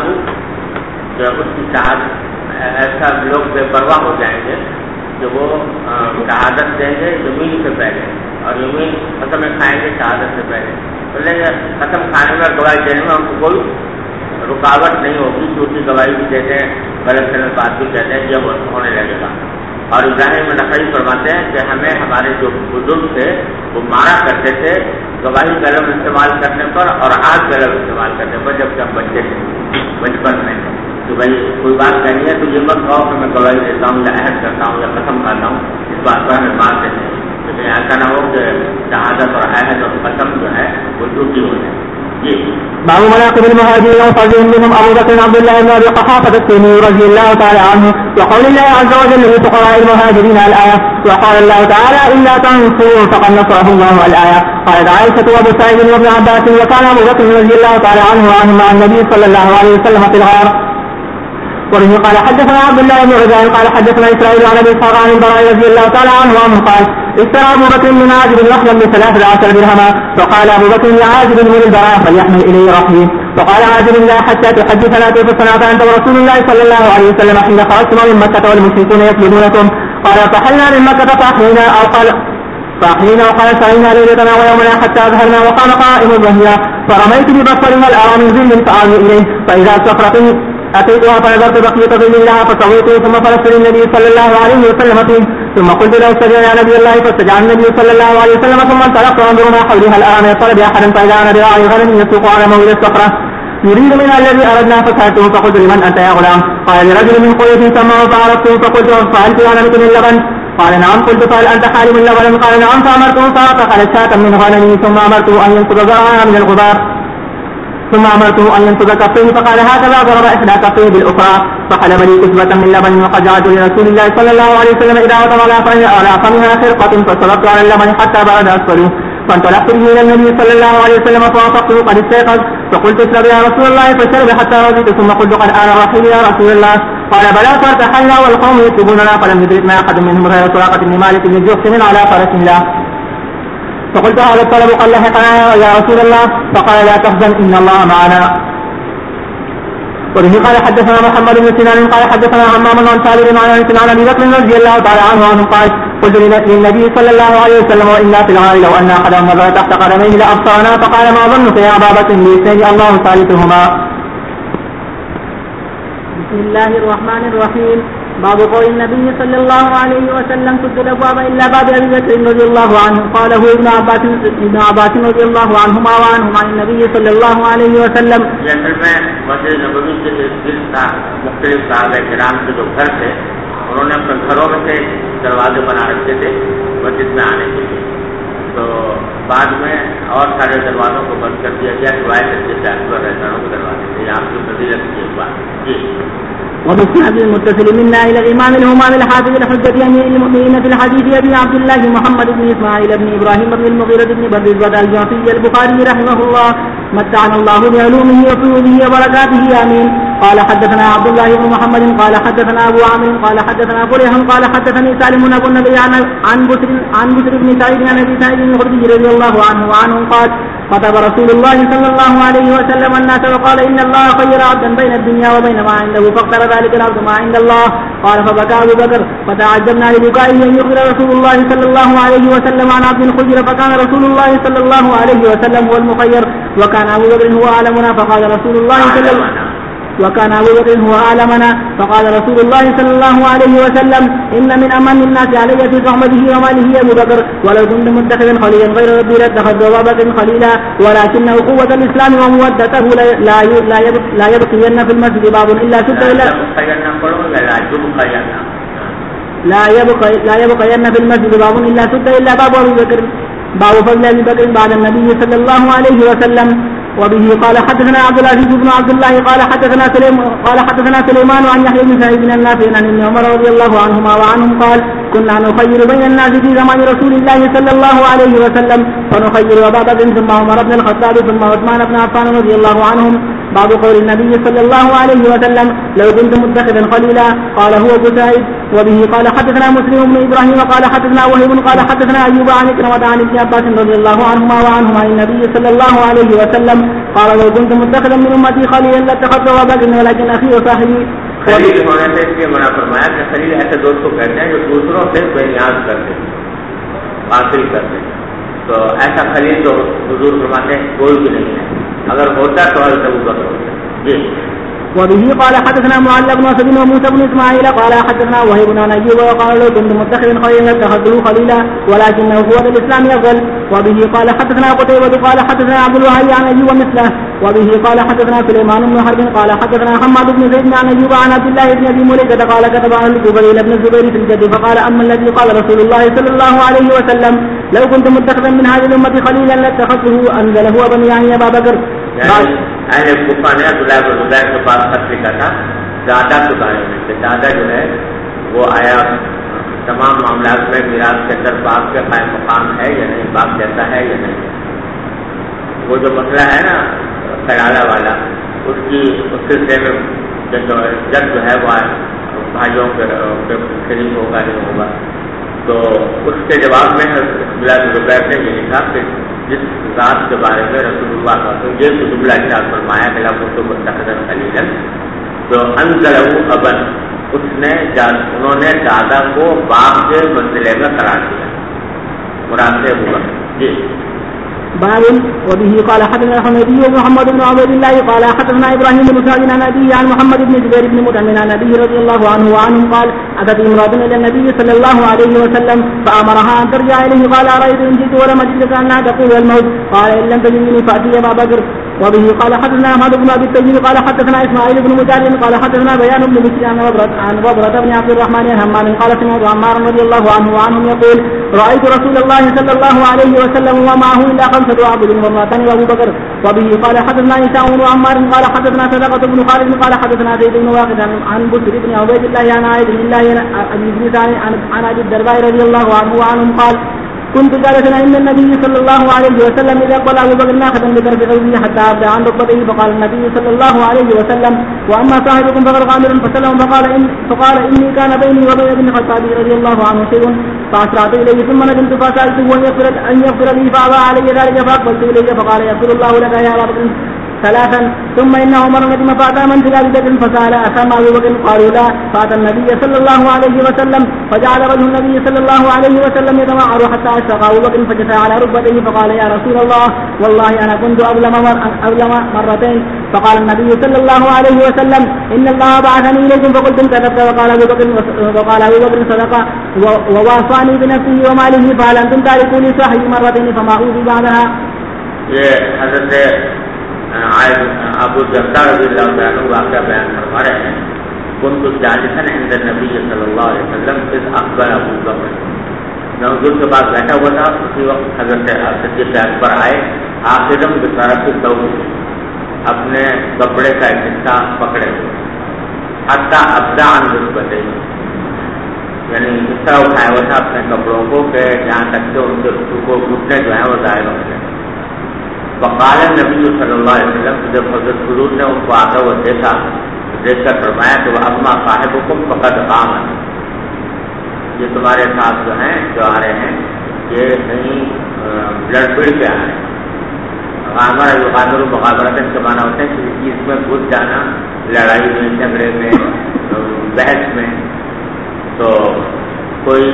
اس کی شہادت ایسا لوگ بے پرواہ ہو جائیں گے کہ وہ شہادت دیں گے زمین سے پہلے اور زمین ختم کھائیں گے شہادت سے پہلے ختم کھانے میں گواہی دینے میں ان کو کوئی رکاوٹ نہیں ہوگی. جھوٹی گواہی بھی دیتے ہیں غلط غلط بات بھی کہتے ہیں یہ ہونے لگے گا. اور ابراہیم نقی فرماتے ہیں کہ ہمیں ہمارے جو بزرگ تھے وہ مارا کرتے تھے گواہی قلم استعمال کرنے پر اور آج قلم استعمال کرنے پر جب کہ ہم بچے تھے بچپن میں تو بھائی کوئی بات کہنی ہے تو یہ مت کہو کہ میں گواہی دیتا ہوں یا عہد کرتا ہوں یا قسم کھاتا ہوں. اس بات پر ہمیں مارتے تھے لیکن ایسا نہ ہو کہ شہادت اور عہد اور قسم جو ہے وہ جھوٹی ہو جائے. باب مناقب المهاجرين وفضلهم منهم ابو بكر عبد الله بن ابي قحافه التيمي رضي الله تعالى عنه وقول الله عز وجل للفقراء المهاجرين الايه وقال الله تعالى الا تنصروا فقد نصره الله الايه. قالت عائشه وابو سعيد وابن عباس وكان ابو بكر رضي الله تعالى عنه وعنهم مع النبي صلى الله عليه وسلم في الغار. وبه قال حدثنا عبد الله بن عزيز قال حدثنا اسرائيل عن ابي اسحاق عن البراء رضي الله تعالى عنه قال اشترى ابو بكر من عازب نخلا ب13 درهما فقال ابو بكر لعازب من البراء فليحمل اليه رحمه فقال عازب لا حتى تحدثنا كيف صنعت انت ورسول الله صلى الله عليه وسلم حين خرجتم من مكه والمشركون يطلبونكم. قال فحلنا من مكه فاحيينا وقال سعينا ليلتنا ويومنا حتى اظهرنا وقام قائم الظهيره فرميت ببصرها الارى من ظل فآوي اليه فاذا صخره أتيتها فنظرت بقية ظل لها فسويته ثم فرست للنبي صلى الله عليه وسلم فيه ثم قلت له استجع يا نبي الله فاستجع النبي صلى الله عليه وسلم ثم انطلقت انظر ما حولها الآن يطلب أحدا فإذا أنا براعي غنم يسوق على مولى الصخرة يريد من الذي أردنا فسألته فقلت لمن أنت يا غلام؟ قال لرجل من قريش سماه فعرفته فقلت فهلت أنا مثل اللبن؟ قال نعم. قلت فهل أنت حالم اللبن؟ قال نعم. فأمرته فأخذ شاة من غنمي ثم أمرته أن ينقض ذرعها من الغبار ثم أمرته أن ينقض كفيه فقال هكذا ضرب إحدى كفيه بالأخرى فحلب لي كسبة من لبن وقد جعلت لرسول الله صلى الله عليه وسلم إذا وطن على فمها خرقة فصلبت على اللبن حتى بعد أسفله فانطلقت به إلى النبي صلى الله عليه وسلم فوافقته قد استيقظ فقلت اشرب يا رسول الله فشرب حتى رضيت ثم قلت قد آن الرحيل يا رسول الله. قال بلى فارتحلنا والقوم يطلبوننا فلم يدركنا أحد منهم غير سراقة بن مالك بن جحش على فرس له. فقلت هذا الطلب قد لحقنا يا رسول الله فقال لا تحزن إن الله معنا. وبه قال حدثنا محمد بن سنان قال حدثنا همام عن سالم عن عن ابي بكر رضي الله تعالى عنه قال قلت للنبي صلى الله عليه وسلم وانا في الغار لو ان احدا نظر تحت قدميه لابصرنا فقال ما ظنك يا ابا بكر باثنين الله ثالثهما. بسم الله الرحمن الرحيم. باب قول النبي صلى الله عليه وسلم سد الابواب الا باب ابي بكر رضي الله عنه قاله ابن عباس رضي الله عنهما وعنهم عن النبي صلى الله عليه وسلم. مسجد نبوی کے دل کا مختلف صحابہ کرام کے جو گھر تھے انہوں نے اپنے گھروں میں سے دروازے بنا رکھے تھے مسجد میں آنے کے لیے. تو بعد میں اور سارے دروازوں کو بند کر دیا گیا روایت کے اکبر رہتا کے دروازے تھے. آپ کی فضیلت کی ایک بات. وبالسند المتصل منا إلى الإمام الهمام الحافظ الحجة أمير المؤمنين في الحديث أبي عبد الله محمد بن إسماعيل بن إبراهيم بن المغيرة بن بردة الجعفي البخاري رحمه الله متعنا الله بعلومه وفيوده وبركاته آمين. قال حدثنا عبد الله بن محمد قال حدثنا أبو عامر قال حدثنا فليح قال حدثني سالم أبو النبي عن بسر بن سعيد عن أبي سعيد الخدري رضي الله عنه وعنهم قال خطب رسول الله صلى الله عليه وسلم الناس وقال إن الله خير عبدا بين الدنيا وبين ما عنده فاختار ذلك العبد ما عند الله. قال فبكى أبو بكر فتعجبنا لبكائه أن يخبر رسول الله صلى الله عليه وسلم عن عبد خير فكان رسول الله صلى الله عليه وسلم هو المخير وكان أبو بكر هو أعلمنا فقال رسول الله صلى الله وكان أبو بكر هو أعلمنا فقال رسول الله صلى الله عليه وسلم إن من أمن الناس علي في صحبته وماله أبو بكر ولو كنت متخذا خليلا غير ربي لاتخذت أبا بكر خليلا ولكن قوة الإسلام ومودته لا يبقين في المسجد باب إلا سد لا يبقين في المسجد باب إلا سد إلا باب أبي بكر باب فضل أبي بكر بعد النبي صلى الله عليه وسلم. وبه قال حدثنا عبد العزيز بن عبد الله قال حدثنا سليمان عن يحيى بن سعيد بن النافع عن ابن عمر رضي الله عنهما وعنهم قال كنا نخير بين الناس في زمان رسول الله صلى الله عليه وسلم فنخير أبا بكر ثم عمر بن الخطاب ثم عثمان بن عفان رضي الله عنهم. بعض قول النبي صلى الله عليه وسلم لو كنت متخذا خليلا قال هو بسعيد. وبه قال حدثنا مسلم بن إبراهيم قال حدثنا وهيب قال حدثنا أيوب عن إكرمة عن ابن عباس رضي الله عنهما وعنهما عن النبي صلى الله عليه وسلم قال لو كنت متخذا من أمتي خليلا لاتخذت أبا بكر ولكن أخي وصاحبي. خلیل ہونے سے اس لیے منع فرمایا کہ خلیل ایسے دوست کو کہتے ہیں جو دوسروں سے بنیاد کرتے حاصل کرتے. تو ایسا خلیل تو حضور فرماتے ہیں کوئی بھی نہیں ہے, اگر ہوتا تو حضرت ابو بکر ہوتا. جی. وبه قال حدثنا معل بن اسد وموسى بن اسماعيل قال حدثنا وهيب بن ايوب وقال لو كنت متخذا خليلا اتخذته خليلا ولكنه قوة الاسلام افضل. وبه قال حدثنا قتيبة قال حدثنا عبد الوهاب عن ايوب مثله. وبه قال حدثنا سليمان بن حرب قال حدثنا حماد بن زيد عن ايوب عن عبد الله بن ابي مليكة قال كتب عن الزبير بن الزبير في الجد فقال اما الذي قال رسول الله صلى الله عليه وسلم لو كنت متخذا من هذه الامة خليلا لاتخذته انزله ابن يعني ابا بكر. اہل کوفہ نے عبداللہ بن زبیر کے پاس خط لکھا تھا دادا کے بارے میں کہ دادا جو ہے وہ آیا تمام معاملات میں میراث کے اندر باپ کے قائم مقام ہے یا نہیں, باپ جیسا ہے یا نہیں. وہ جو مسئلہ ہے نا خیالہ والا اس سلسلے میں جب جو ہے وہ بھائیوں کے شریک ہوگا نہیں ہوگا. تو اس کے جواب میں عبداللہ بن زبیر نے یہ لکھا کہ جس ذات کے بارے میں رسول اللہ صلی اللہ علیہ وسلم یہ جملہ ارشاد فرمایا کہ لم تكن متخذا خليلا تو انزلہ ابن انہوں نے دادا کو باپ کے منزلے میں قرار دیا مراد سے ابو بکر. جی. باب. وبه قال حدثنا حميدي ومحمد بن عبد الله قال حدثنا ابراهيم بن سعد عن ابيه عن محمد بن جبير بن مطعم عن النبي رضي الله عنه وعنهم قال اتت امراه الى النبي صلى الله عليه وسلم فامرها ان ترجع اليه قال ارايت ان جئت ولم اجدك انها تقول الموت قال ان لم تجدني فاتي ابا بكر. وبه قال حدثنا احمد بن ابي الطيب قال حدثنا اسماعيل بن مجاهد قال حدثنا بيان بن بشر عن وبرة بن عبد الرحمن عن همام قال سمعت عمار رضي الله عنه وعنهم يقول رايت رسول الله صلى الله عليه وسلم ومعه الا 5 عبد وامرأتان وابو بكر. وبه قال حدثنا هشام بن عمار قال حدثنا صدقة بن خالد قال حدثنا زيد بن واقد عن بشر بن عبيد الله عن عائد الله ابي بن عن ابي الدرداء رضي الله عنه وعنهم قال كنت جالسا عند النبي صلى الله عليه وسلم اذا قال ابو بكر ناخذا بطرف ثوبه حتى ابدا عن ركبته فقال النبي صلى الله عليه وسلم واما صاحبكم فقد غامر فسلم فقال اني كان بيني وبين ابن الخطاب رضي الله عنه شيء فاسرعت اليه ثم ندمت فسالته ان يغفر لي فابى علي ذلك فاقبلت اليه فقال يغفر الله لك يا ابا بكر ثلاثا ثم انه عمر ندم فاتى منزل ابي بكر فسال اسامى ابو بكر قالوا لا فاتى النبي صلى الله عليه وسلم فجعل وجه النبي صلى الله عليه وسلم يتمعر حتى اشفق ابو بكر فجثى على ركبتيه فقال يا رسول الله والله انا كنت اظلم مرتين. فقال النبي صلى الله عليه وسلم ان الله بعثني اليكم فقلتم كذبت. وقال ابو بكر صدق وواصاني بنفسه وماله فهل انتم تاركوا لي صاحبي مرتين فما اوذي بعدها. یہ حضرت ابو الدرداء رضی اللہ عنہ واقعہ بیان فرما رہے ہیں. كنت جالسا عند النبي صلی اللہ علیہ وسلم اذ اقبل ابو بکر. میں حضور کے پاس بیٹھا ہوا تھا, اسی وقت حضرت صدیق اکبر آئے. آخرم بطرف ثوب, اپنے کپڑے کا ایک حصہ پکڑے ہوئے. حتی ابدا عن رکبتیہ، یعنی اس طرح اٹھایا ہوا تھا اپنے کپڑوں کو کہ جہاں تک کہ ان کے رکوع کو گھٹنے جو ہیں وہ ظاہر ہو گئے. وقال نبی صلی اللہ علیہ وسلم، جب حضرت حضور نے ان کو آتا ہوا دیکھ کر فرمایا کہ وہ اما صاحبکم فقد قام، یہ تمہارے ساتھ جو ہیں جو آ رہے ہیں یہ کہیں لڑ پڑ کے آ رہے ہیں. غامر یغامر مغامرۃ کے معنی ہوتے ہیں کسی چیز میں گھس جانا، لڑائی میں، جھگڑے میں، بحث میں. تو کوئی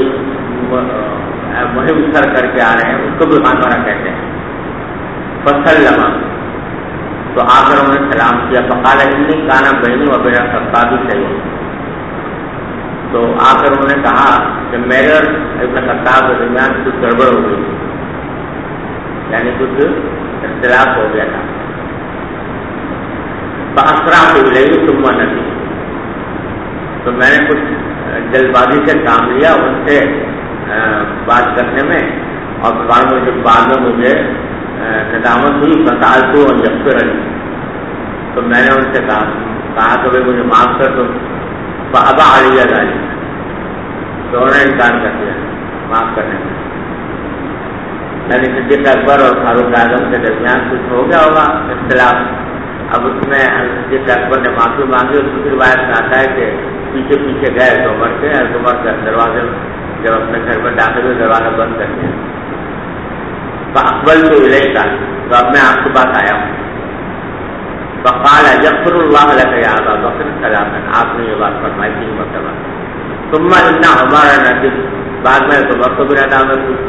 مہم سر کر کے آ رہے ہیں اس کو بھی غامرہ کہتے ہیں. فسلم، تو آ کر انہوں نے سلام کیا. فقال انی کان بینی و بین الخطاب شیء، تو آ کر انہوں نے کہا کہ میرے اور ابن خطاب کے درمیان کچھ گڑبڑ ہو گئی، یعنی کچھ اختلاف ہو گیا تھا. فاسرعت الیہ ثم نسی، تو میں نے کچھ جلد بازی سے کام لیا ان سے بات کرنے میں، اور بعد میں مجھے ندامت ہوئی. فسألتہ ان یغفر لی، تو میں نے ان سے کہا کہ بھائی مجھے معاف کر دو. فابى علی ذلک، تو انہوں نے انکار کر دیا معاف کرنے میں. یعنی صدیق اکبر اور فاروق اعظم کے درمیان کچھ ہو گیا ہوگا اختلاف. اب اس میں صدیق اکبر نے معافی مانگی. اس کی روایت میں آتا ہے کہ پیچھے پیچھے گئے عمر کے، عمر کے دروازے جب اپنے گھر میں داخل ہوئے دروازہ بند کر دیا. فاقبلت الیک، تو اب میں آپ کے پاس آیا ہوں. فقال یغفر اللہ لک یا ابا بکر ثلاثا، آپ نے یہ بات فرمائی 3 مرتبہ. ثم ان عمر نزل، بعد میں تو عمر کو بھی ندامت ہوئی.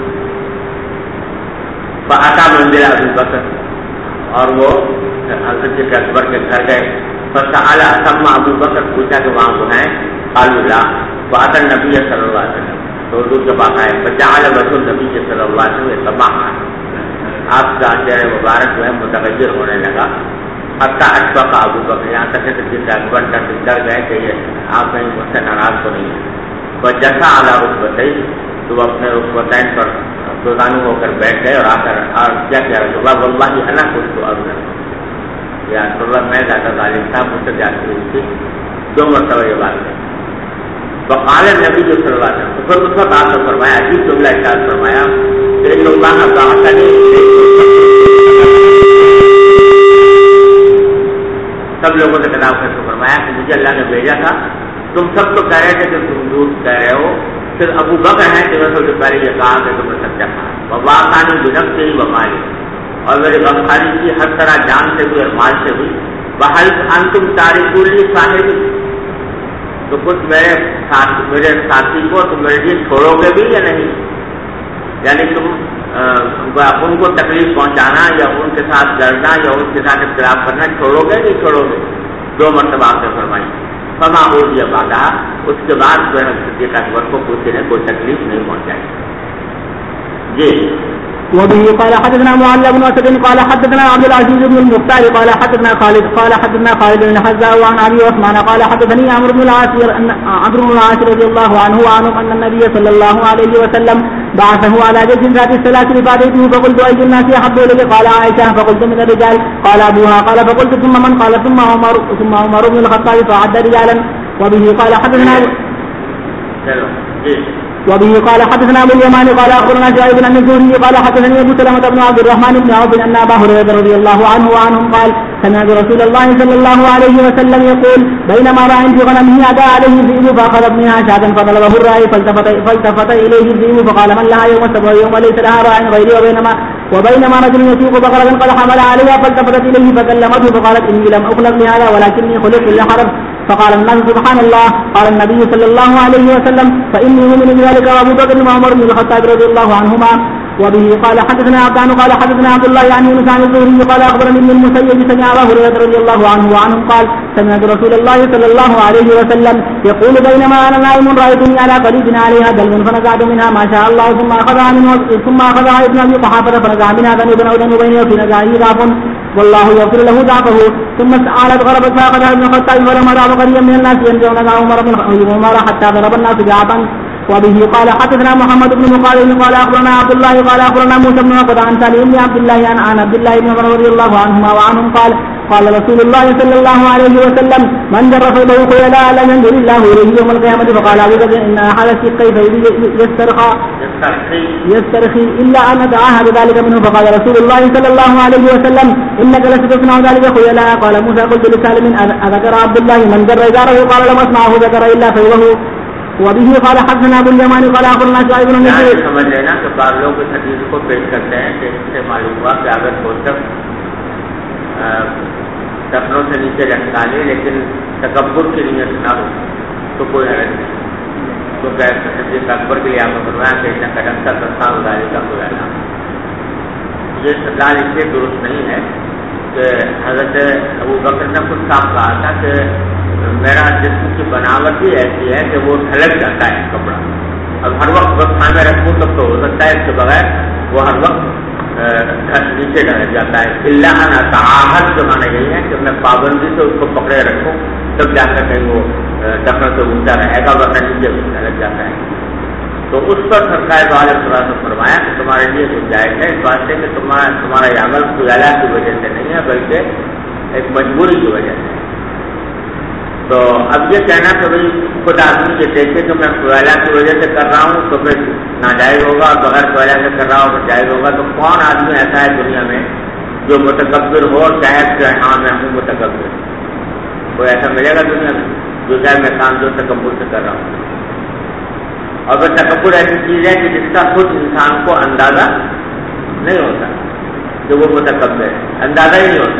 فاتا منزل ابو بکر، اور وہ حضرت اکبر کے گھر گئے. فسأل ثم ابو بکر، پوچھا کہ وہاں وہ ہیں؟ قالوا لا. فأتى النبي صلی اللہ علیہ وسلم، تو حضور کے پاس آئے. فجعل وجه النبي صلی اللہ علیہ وسلم يتمعر، آپ کا چہرہ مبارک جو ہے متغیر ہونے لگا. حتی اشفق ابو بکر، یہاں تک کہ صدیق اکبر کا ڈر گئے کہ یہ آپ کہیں مجھ سے ناراض تو نہیں ہے. فجثى على ركبتيه، تو اپنے رکبتین پر دوزانو ہو کر بیٹھ گئے اور آ کر کیا کیا رسول اللہ واللہ انا كنت اظلم، یا رسول اللہ میں زیادہ ظالم تھا، مجھ سے زیادتی ہوئی تھی. 2 مرتبہ یہ بات ہے. وقال النبی صلی اللہ علیہ وسلم، پھر اس وقت آپ نے فرمایا، عجیب جملہ ارشاد فرمایا کہ ان اللہ بعثنی، سب لوگوں سے خطاب کر کے فرمایا کہ مجھے اللہ نے بھیجا تھا. تم سب تو کہہ رہے تھے کہ تم جھوٹ کہہ رہے ہو، پھر ابو بکر ہیں جنہوں نے سب سے پہلے یہ کہا کہ تم نے سچا کہا. وواقانی بنفسہ ومالی، اور میری غمخاری کی ہر طرح جان سے بھی اور مال سے بھی. بحل انتم تارکون لی صاحبی، تو کچھ میرے ساتھی کو تم میرے لیے چھوڑو گے بھی یا نہیں؟ یعنی تم ان کو تکلیف پہنچانا یا ان کے ساتھ لڑنا یا ان کے ساتھ اختلاف کرنا چھوڑو گے نہیں چھوڑو گے؟ 2 مرتبہ آپ نے فرمائی. فما ہو دیا بادہ، اس کے بعد جو ہے صدیق اکبر کو کسی نے کوئی تکلیف نہیں پہنچائی. جی. وبه قال حدثنا معل بن اسد قال حدثنا عبد العزيز بن المختار قال حدثنا خالد بن حذاء عن ابي عثمان قال حدثني عمرو بن العاص رضي الله عنه ان النبي صلى الله عليه وسلم بعثه على جيش ذات السلاسل فاتيته فقلت اي الناس احب اليك؟ قال عائشه. فقلت من الرجال. قال ابوها. قال فقلت ثم من؟ قال ثم عمر بن الخطاب فعد رجالا. وبه قال حدثنا ابو اليمان قال اخبرنا شعيب بن الزهري قال حدثني ابو سلمة بن عبد الرحمن بن عوف ان ابا هريرة رضي الله عنه وعنهم قال سمعت رسول الله صلى الله عليه وسلم يقول بينما راع في غنمه ادى عليه الذئب فاخذ منها شاة فطلبه الراعي فالتفت اليه الذئب فقال من لها يوم السبت ويوم ليس لها راع غيري وبينما رجل يسوق بقرة قد حمل عليها فالتفتت اليه فكلمته فقالت اني لم اخلق لهذا ولكني خلقت للحرب. فقال الناس سبحان الله. قال النبي صلى الله عليه وسلم فاني مؤمن بذلك وابو بكر وعمر بن الخطاب رضي الله عنهما. وبه قال حدثنا عبدان قال حدثنا عبد الله يعني يونس عن الزهري قال اخبرني ابن المسيب سمع ابا هريرة رضي الله عنه وعنهم قال سمعت رسول الله صلى الله عليه وسلم يقول بينما انا نائم رايتني على قريب عليها دلو فنزعت منها ما شاء الله ثم اخذها ابن ابي قحافة فنزع منها بني بن عدن وبينه في نزاعه ضعف والله يغفر له ضعفه. ثم سألت غربت فاخذها ابن الخطاب ولما ضعف قليلا من الناس ينزعون عمر بن عمر حتى ضرب الناس بعضا. وبه قال حدثنا محمد بن مقاتل قال اخبرنا عبد الله قال اخبرنا موسى بن عقبة عن سالم بن عبد الله عن عبد الله بن عمر رضي الله عنهما وعنهم قال قال رسول الله صلى الله عليه وسلم من جر ثوبه خيلاء لم ينظر الله إليه يوم القيامة. فقال أبو بكر إن أحد الشقين يسترخي إلا أن أتعاهد ذلك منه. فقال رسول الله صلى الله عليه وسلم إنك لستصنع ذلك خيلاء. قال موسى قلت لسالم أذكر عبد الله من جر إزاره؟ قال لم أسمعه ذكر إلا ثوبه. وبه قال حدثنا ابو اليمان قال اخبرنا شعيب بن مسعود. سمجھ لینا کہ بعض لوگ اس حدیث کو پیش کرتے ہیں کہ اس سے معلوم ہوا کہ اگر کوشش ٹخنوں سے نیچے لٹکانے لیکن تکبر کی نیت نہ ہو تو کوئی حرج نہیں. تو صدیق اکبر کے لیے آپ نے فرمایا کہ اتنا قدم کا سستا اداری کا کوئی نام. یہ استدلال اس لیے درست نہیں ہے کہ حضرت ابو بکر نے خود صاف کہا تھا کہ میرا جسم کی بناوٹ ہی ایسی ہے کہ وہ ڈھلک جاتا ہے کپڑا. اب ہر وقت بس سامنے رکھوں تب تو ہو سکتا ہے, اس کے بغیر وہ ہر وقت نیچے ڈھلک جاتا ہے. اللہ تعاہد جو مانا یہی ہے کہ میں پابندی سے اس کو پکڑے رکھوں تب جا کر کہیں وہ ڈھکن سے اونچا رہے گا ورنہ نیچے ڈھلک جاتا ہے. تو اس پر سرکار والے نے فرمایا کہ تمہارے لیے گنجائش ہے اس بات سے کہ تمہارا یہ عمل خیالہ کی وجہ سے نہیں ہے بلکہ ایک مجبوری کی وجہ سے. تو اب یہ کہنا کہ بھائی خود آدمی یہ دیکھے کہ میں خیالہ کی وجہ سے کر رہا ہوں تو پھر ناجائز ہوگا, اور بغیر خیالہ سے کر رہا ہوں تو جائز ہوگا. تو کون آدمی ایسا ہے دنیا میں جو متکبر ہو اور چاہے کہ ہاں میں ہوں متکبر؟ کوئی ایسا ملے گا دنیا میں جو چاہے میں کام جو تکبر سے کر رہا ہوں؟ اور پھر تکبر ایسی چیز ہے کہ جس کا خود انسان کو اندازہ نہیں ہوتا کہ وہ متکبر ہے, اندازہ ہی نہیں ہوتا.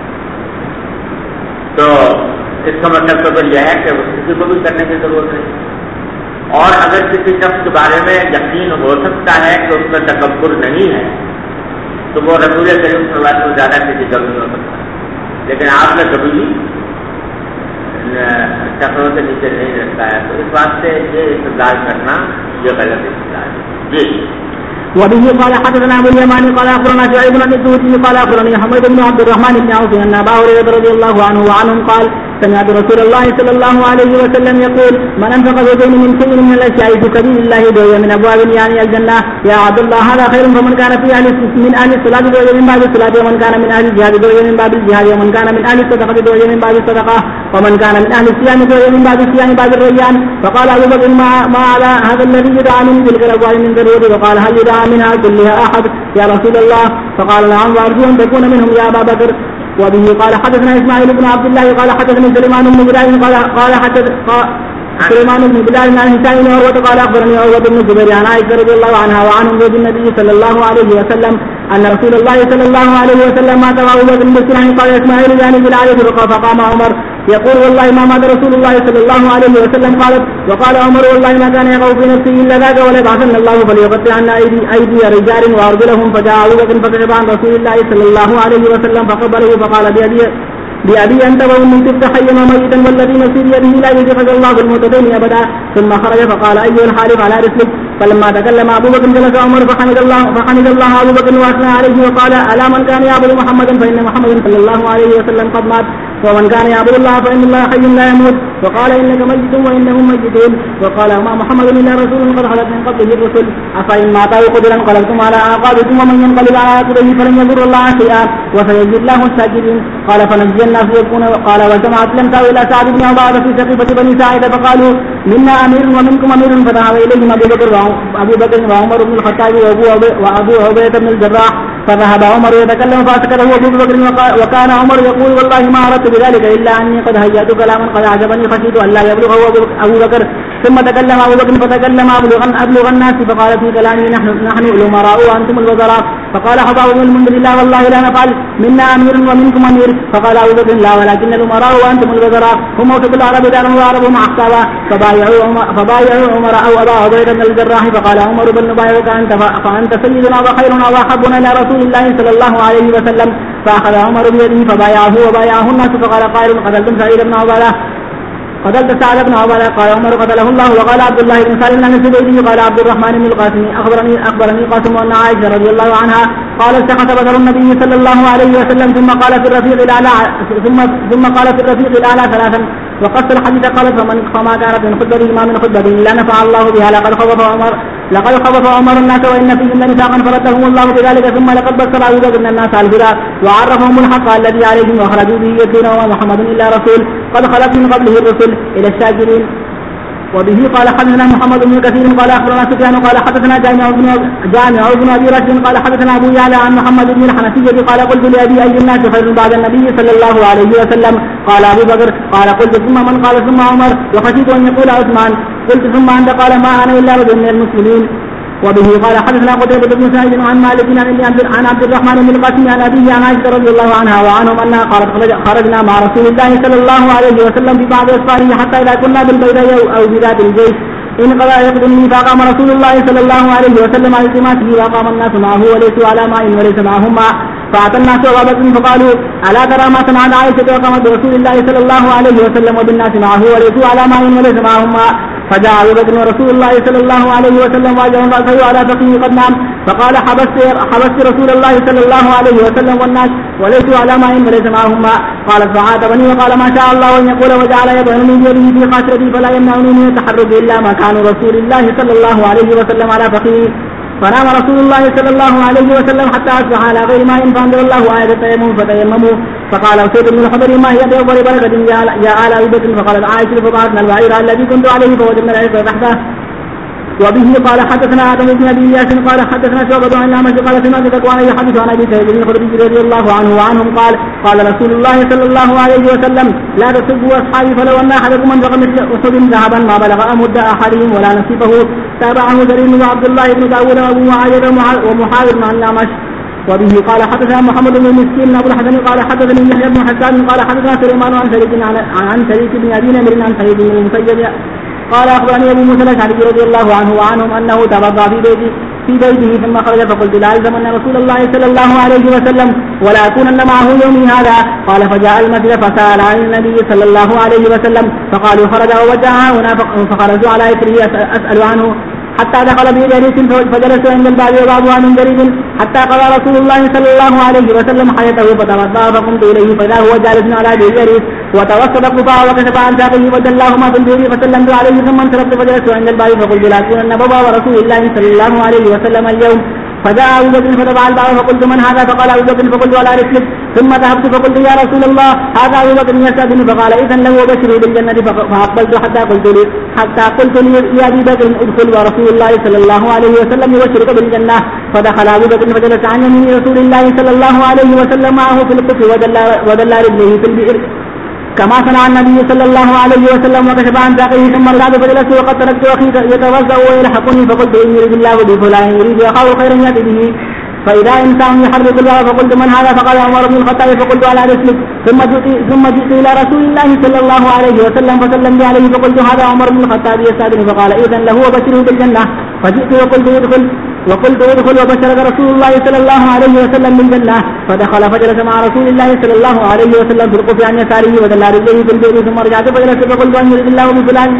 تو اس کا مطلب تو پھر یہ ہے کہ کسی کو بھی کرنے کی ضرورت نہیں. اور اگر کسی شخص کے بارے میں یقین ہو سکتا ہے کہ اس میں تکبر نہیں ہے تو وہ رسول کریم صلی اللہ علیہ وسلم زیادہ کسی کا نہیں ہو سکتا. لیکن آپ نے کبھی بھی چکروں سے نیچے نہیں رکھتا ہے, تو اس بات سے یہ استدلال کرنا یہ غلط استدلال ہے. جی. وبه قال حدثنا ابو اليمان قال اخبرنا شعيب بن مسعود قال اخبرني حميد بن عبد الرحمن بن عوف ان ابا هريره رضي الله عنه وعنهم قال سمعت رسول الله صلى الله عليه وسلم يقول من انفق زوجين من شيء من الاشياء في سبيل الله دعي من ابواب يعني الجنه يا عبد الله هذا خير. فمن كان في من اهل الصلاه دعي من باب الصلاه, ومن كان من اهل الجهاد دعي من باب الجهاد, ومن كان من اهل الصدقه دعي من باب الصدقه, ومن كان من اهل الصيام دعي من باب الصيام باب الريان. فقال ابو بكر ما على هذا الذي يدعى من تلك الابواب من ضروره. وقال هل يدعى منها كلها احد يا رسول الله؟ فقال نعم وارجو ان تكون منهم يا ابا بكر. وبه قال حدثنا اسماعيل بن عبد الله قال حدثني سليمان بن بلال قال حدث سليمان بن بلال عن هشام بن عروة قال اخبرني عروة بن الزبير عن عائشة رضي الله عنها وعنهم زوج النبي صلى الله عليه وسلم ان رسول الله صلى الله عليه وسلم مات وابو بكر بالسنة. قال اسماعيل يعني بالعاية فقام عمر يقول والله ما مات رسول الله صلى الله عليه وسلم. قالت وقال عمر والله ما كان يقع في نفسه الا ذاك وليبعثن الله فليقطع عنا ايدي رجال وارجلهم. فجاء ابو بكر فكشف عن رسول الله صلى الله عليه وسلم فقبله فقال بأبي أنت وأمي تبت حيا وميتا والذي نفسي بيده لا يجزي الله المعتدين أبدا. ثم خرج فقال أيها الحارث على رسلك. فلما تكلم أبو بكر جلس عمر فحمد الله أبو بكر وأثنى عليه وقال ألا من كان يعبد محمدا فإن محمدا صلى الله عليه وسلم قد مات, ومن كان يعبد الله فإن الله حي لا يموت. وقال إنك ميت وإنهم ميتون. وقال ما محمد إلا رسول قد خلت من قبله الرسل أفإن مات أو قتل انقلبتم على أعقابكم ومن ينقلب على عقبيه فلن يضر الله شيئا وسيجزي الله الشاكرين. قال فنجي الناس يبكون. قال وجمعت لم تأوي إلى سعد بن عبادة في سقيفة بني ساعدة فقالوا منا أمير ومنكم أمير. فذهب إليهم أبو بكر وعمر بن الخطاب وأبو عبيدة بن الجراح. فذهب عمر يتكلم فأسكته أبو بكر وكان عمر يقول والله ما أردت بذلك إلا أني قد هيأت كلاما قد أعجبني خشيت أن لا يبلغه أبو بكر. ثم تكلم أبو بكر فتكلم أبلغ الناس فقال في كلامه نحن الأمراء وأنتم الوزراء. فقال حباب بن المنذر لا والله لا نفعل منا أمير ومنكم أمير. فقال أبو بكر لا ولكن الأمراء وأنتم الوزراء هم وسط العرب دارهم وعربهم أحسابا. فبايعوا عمر أو أبا عبيدة بن الجراح. فقال عمر بل نبايعك فأنت سيدنا وخيرنا وأحبنا إلى رسول الله صلى الله عليه وسلم. فأخذ عمر بيده فبايعه وبايعه الناس. فقال قائل قتلتم سعيد بن عبادة قتلت سعد بن عبادة. قال عمر قتله الله. وقال عبد الله بن سالم عن الزبيدي قال عبد الرحمن بن القاسم أخبرني قاسم أن عائشة رضي الله عنها قال سقط بدر النبي صلى الله عليه وسلم ثم قال في الرفيق الأعلى ثلاثا وقص الحديث قال فما كانت من خطبته ما من خطبته إلا نفع الله بها لقد خوف عمر الناس وإن فيهم نفاقا فردهم الله بذلك ثم لقد بصر أبو بكر الناس على الهدى وعرفهم الحق الذي عليهم وخرجوا به يتلون وما محمد إلا رسول قد خلت من قبله الرسل إلى الشاكرين. وبه قال حدثنا محمد بن كثير قال أخبرنا سفيان قال حدثنا جامع بن أبي رشد قال حدثنا أبو يعلى عن محمد بن الحنفية قال قلت لأبي أي الناس خير بعد النبي صلى الله عليه وسلم قال أبو بكر قال قلت ثم من قال ثم عمر وخشيت أن يقول عثمان قلت ثم أنت قال ما أنا إلا رجل من المسلمين. وبه قال حدثنا قتيبة بن سعيد عن مالك عن عبد الرحمن بن القاسم عن أبيه عن عائشة رضي الله عنها وعنهم أنها قالت خرجنا مع رسول الله صلى الله عليه وسلم في بعض أسفاره حتى إذا كنا بالبيضاء أو بذات الجيش إن قضى يقدمني فقام رسول الله صلى الله عليه وسلم على التماسه وقام الناس معه وليسوا على ماء وليس معهم ماء فأتى الناس أبا بكر فقالوا ألا ترى ما صنعت عائشة وقامت برسول الله صلى الله عليه وسلم وبالناس معه وليسوا على ماء وليس معهم ماء فجاء أبو بكر ورسول الله صلى الله عليه وسلم واجه رأسه على فخذه قد نام فقال حبست رسول الله صلى الله عليه وسلم والناس وليسوا على ماء وليس معهم ماء قالت فعاتبني وقال ما شاء الله أن يقول وجعل يطعنني بيده في خاشرتي فلا يمنعني من التحرك إلا مكان رسول الله صلى الله عليه وسلم على فخذه فنام رسول الله صلى الله عليه وسلم حتى أصبح على غير ماء فأنزل الله آية التيمم فتيمموا فقال أسيد بن الحضر ما هي بأفضل بركة يا آل أبي بكر فقالت عائشة فبعثنا البعير الذي كنت عليه فوجدنا العيش تحته. وبه قال حدثنا آدم بن أبي إياس قال حدثنا شعبة عن الأعمش قال سمعت ذكوان يحدث عن أبي سعيد الخدري رضي الله عنه وعنهم قال رسول الله صلى الله عليه وسلم لا تسبوا أصحابي فلو أن أحدكم أنفق مثل أحد ذهبا ما بلغ أمد أحدهم ولا نصيبه تابعه زرير وعبد الله بن داود وأبو معاوية ومحاذر عن الأعمش. وبه قال حدثنا محمد بن مسكين أبو الحسن قال حدثني يحيى بن حسان قال حدثنا سليمان عن شريك بن أبي نمر عن سعيد بن المسيب قال أخبرني أبو موسى الأشعري رضي الله عنه وعنهم أنه توضأ في بيته ثم خرج فقلت لا ألزمن رسول الله صلى الله عليه وسلم ولا أكونن معه يومي هذا قال فجاء المسجد فسأل عن النبي صلى الله عليه وسلم فقالوا خرج ووجهها هنا فخرجوا على إثره أسأل عنه حتى دخل بجليس فجلسوا عند الباب وبابها من جريد حتى قضى رسول الله صلى الله عليه وسلم حياته فتوضأ فقمت إليه فإذا هو جالس على جليس وتوسط قفاه وكشف عن ساقه ودلاهما في البير فسلمت عليه ثم انصرفت فجلست عند الباب فقلت لا أكونن بابا ورسول الله صلى الله عليه وسلم اليوم فجاء أبو بكر فتبع الباب فقلت من هذا فقال أبو بكر فقلت على رسلك ثم ذهبت فقلت يا رسول الله هذا أبو بكر يستأذن فقال إذن له وبشره بالجنة فأقبلت حتى قلت لأبي بكر ادخل ورسول الله صلى الله عليه وسلم يبشرك بالجنة فدخل أبو بكر فجلس عن يمين رسول الله صلى الله عليه وسلم معه في القف ودل رجله في البئر كما صنع النبي صلى الله عليه وسلم وكشف عن ساقه ثم رجعت فجلست وقد تركت أخي يتوضأ ويلحقني فقلت إن يريد الله بي فلان يريد أخاه خيرا يأتي به فإذا إنسان يحرك الباب فقلت من هذا فقال عمر بن الخطاب فقلت على رسلك ثم جئت إلى رسول الله صلى الله عليه وسلم فسلمت عليه فقلت هذا عمر بن الخطاب يستأذن فقال إذن له وبشره بالجنة فجئت وقلت ادخل وبشرك رسول الله صلى الله عليه وسلم بالجنة فدخل فجلس مع رسول الله صلى الله عليه وسلم في القف عن يساره ودل رجله في البئر ثم رجعت فجلست فقلت أن يريد الله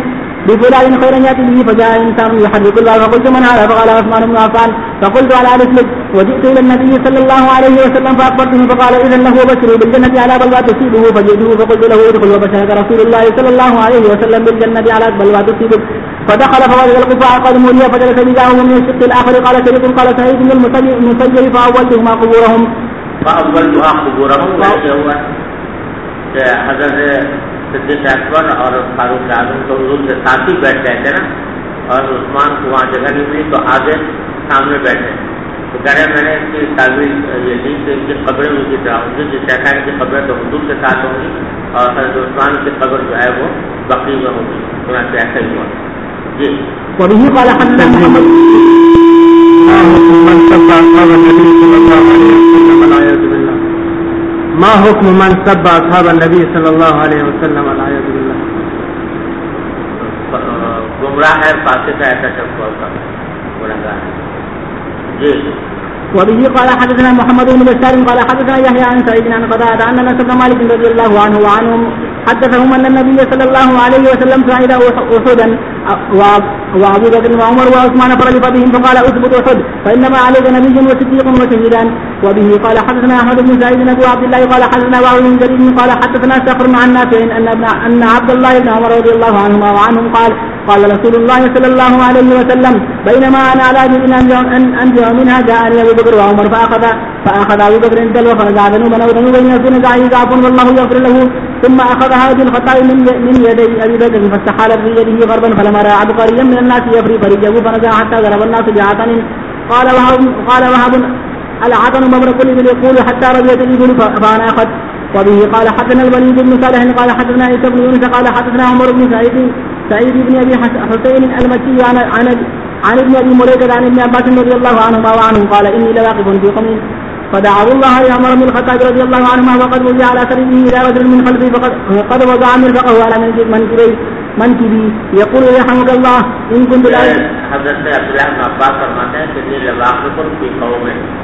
بفلان خيرا يأتي به فجاء إنسان يحرك الباب فقلت من هذا فقال عثمان بن عفان فقلت على رسلك وجئت إلى النبي صلى الله عليه وسلم فأخبرته فقال إذن له وبشره بالجنة على بلوى تصيبه فجئته فقلت له ادخل وبشرك رسول الله صلى الله عليه وسلم بالجنة على بلوى تصيبه فدخل فوجد القفاء قد مولي فجلس بجاهه من الشق الآخر قال شريك قال سعيد بن المسيب فأولتها قبورهم حضرت صدیق اکبر اور فاروق اعظم تو حضور کے ساتھ ہی بیٹھ گئے تھے نا اور عثمان کو وہاں جگہ نہیں ملی تو آگے سامنے بیٹھے تو کہہ رہے میں نے اس کی تعبیر یہ لی کہ ان کی قبریں ان کی طرح ہوں گی جس شیخین کی قبریں تو حضور کے ساتھ ہوں گی اور حضرت عثمان کی قبر جو ہے وہ بقیع میں ہوگی چنانچہ ایسا ہی ہوا. جی وبه قال حدثنا محمد ما حكم من سب أصحاب النبي صلى الله عليه وسلم والعياذ بالله. گمراہ ہے فاسق ہے ایسا شخص ہوتا گناہگار ہے. جی وبه قال حدثنا محمد بن بشار قال حدثنا يحيى عن سعيد عن قتادة أن أنس بن مالك رضي الله عنه وعنهم حدثهم أن النبي صلى الله عليه وسلم صعد أحدا وابو بكر وعمر وعثمان فرجف بهم فقال اثبت احد فانما عليك نبي وصديق وشهيدان. وبه قال حدثنا احمد بن سعيد ابو عبد الله قال حدثنا وعن بن جرير قال حدثنا سخر عن نافع ان عبد الله بن عمر رضي الله عنهما وعنهم قال رسول الله صلى الله عليه وسلم بينما انا على جبل انجع منها جاءني ابو بكر وعمر فاخذ ابو بكر الدلو فنزع ذنوبا وذنوبا ينزل نزعه ضعف والله يغفر له ثم اخذها بالخطا من يدي ابي بكر فاستحالت في يده غربا فلما راى عبقريا من الناس يفري فرجه فنزع حتى ضرب الناس بعطن. قال وهب العطن مبرق الابل يقول حتى رضيت الابل فانا اخذ. وبه قال حدثنا الوليد بن صالح قال حدثنا عيسى بن يونس قال حدثنا عمر بن سعيد بن ابي حسين المكي عن ابن ابي مليكه عن ابن عباس رضي الله عنهما وعنهم قال اني لواقف في قوم فدعوا الله لعمر بن الخطاب رضي الله عنهما وقد وضع على سريره الى رجل من خلفه فقد وضع مرفقه على منكبي يقول يرحمك الله ان كنت لا. حضرت عبداللہ بن عباس فرماتے ہیں کہ اني لواقف في قوم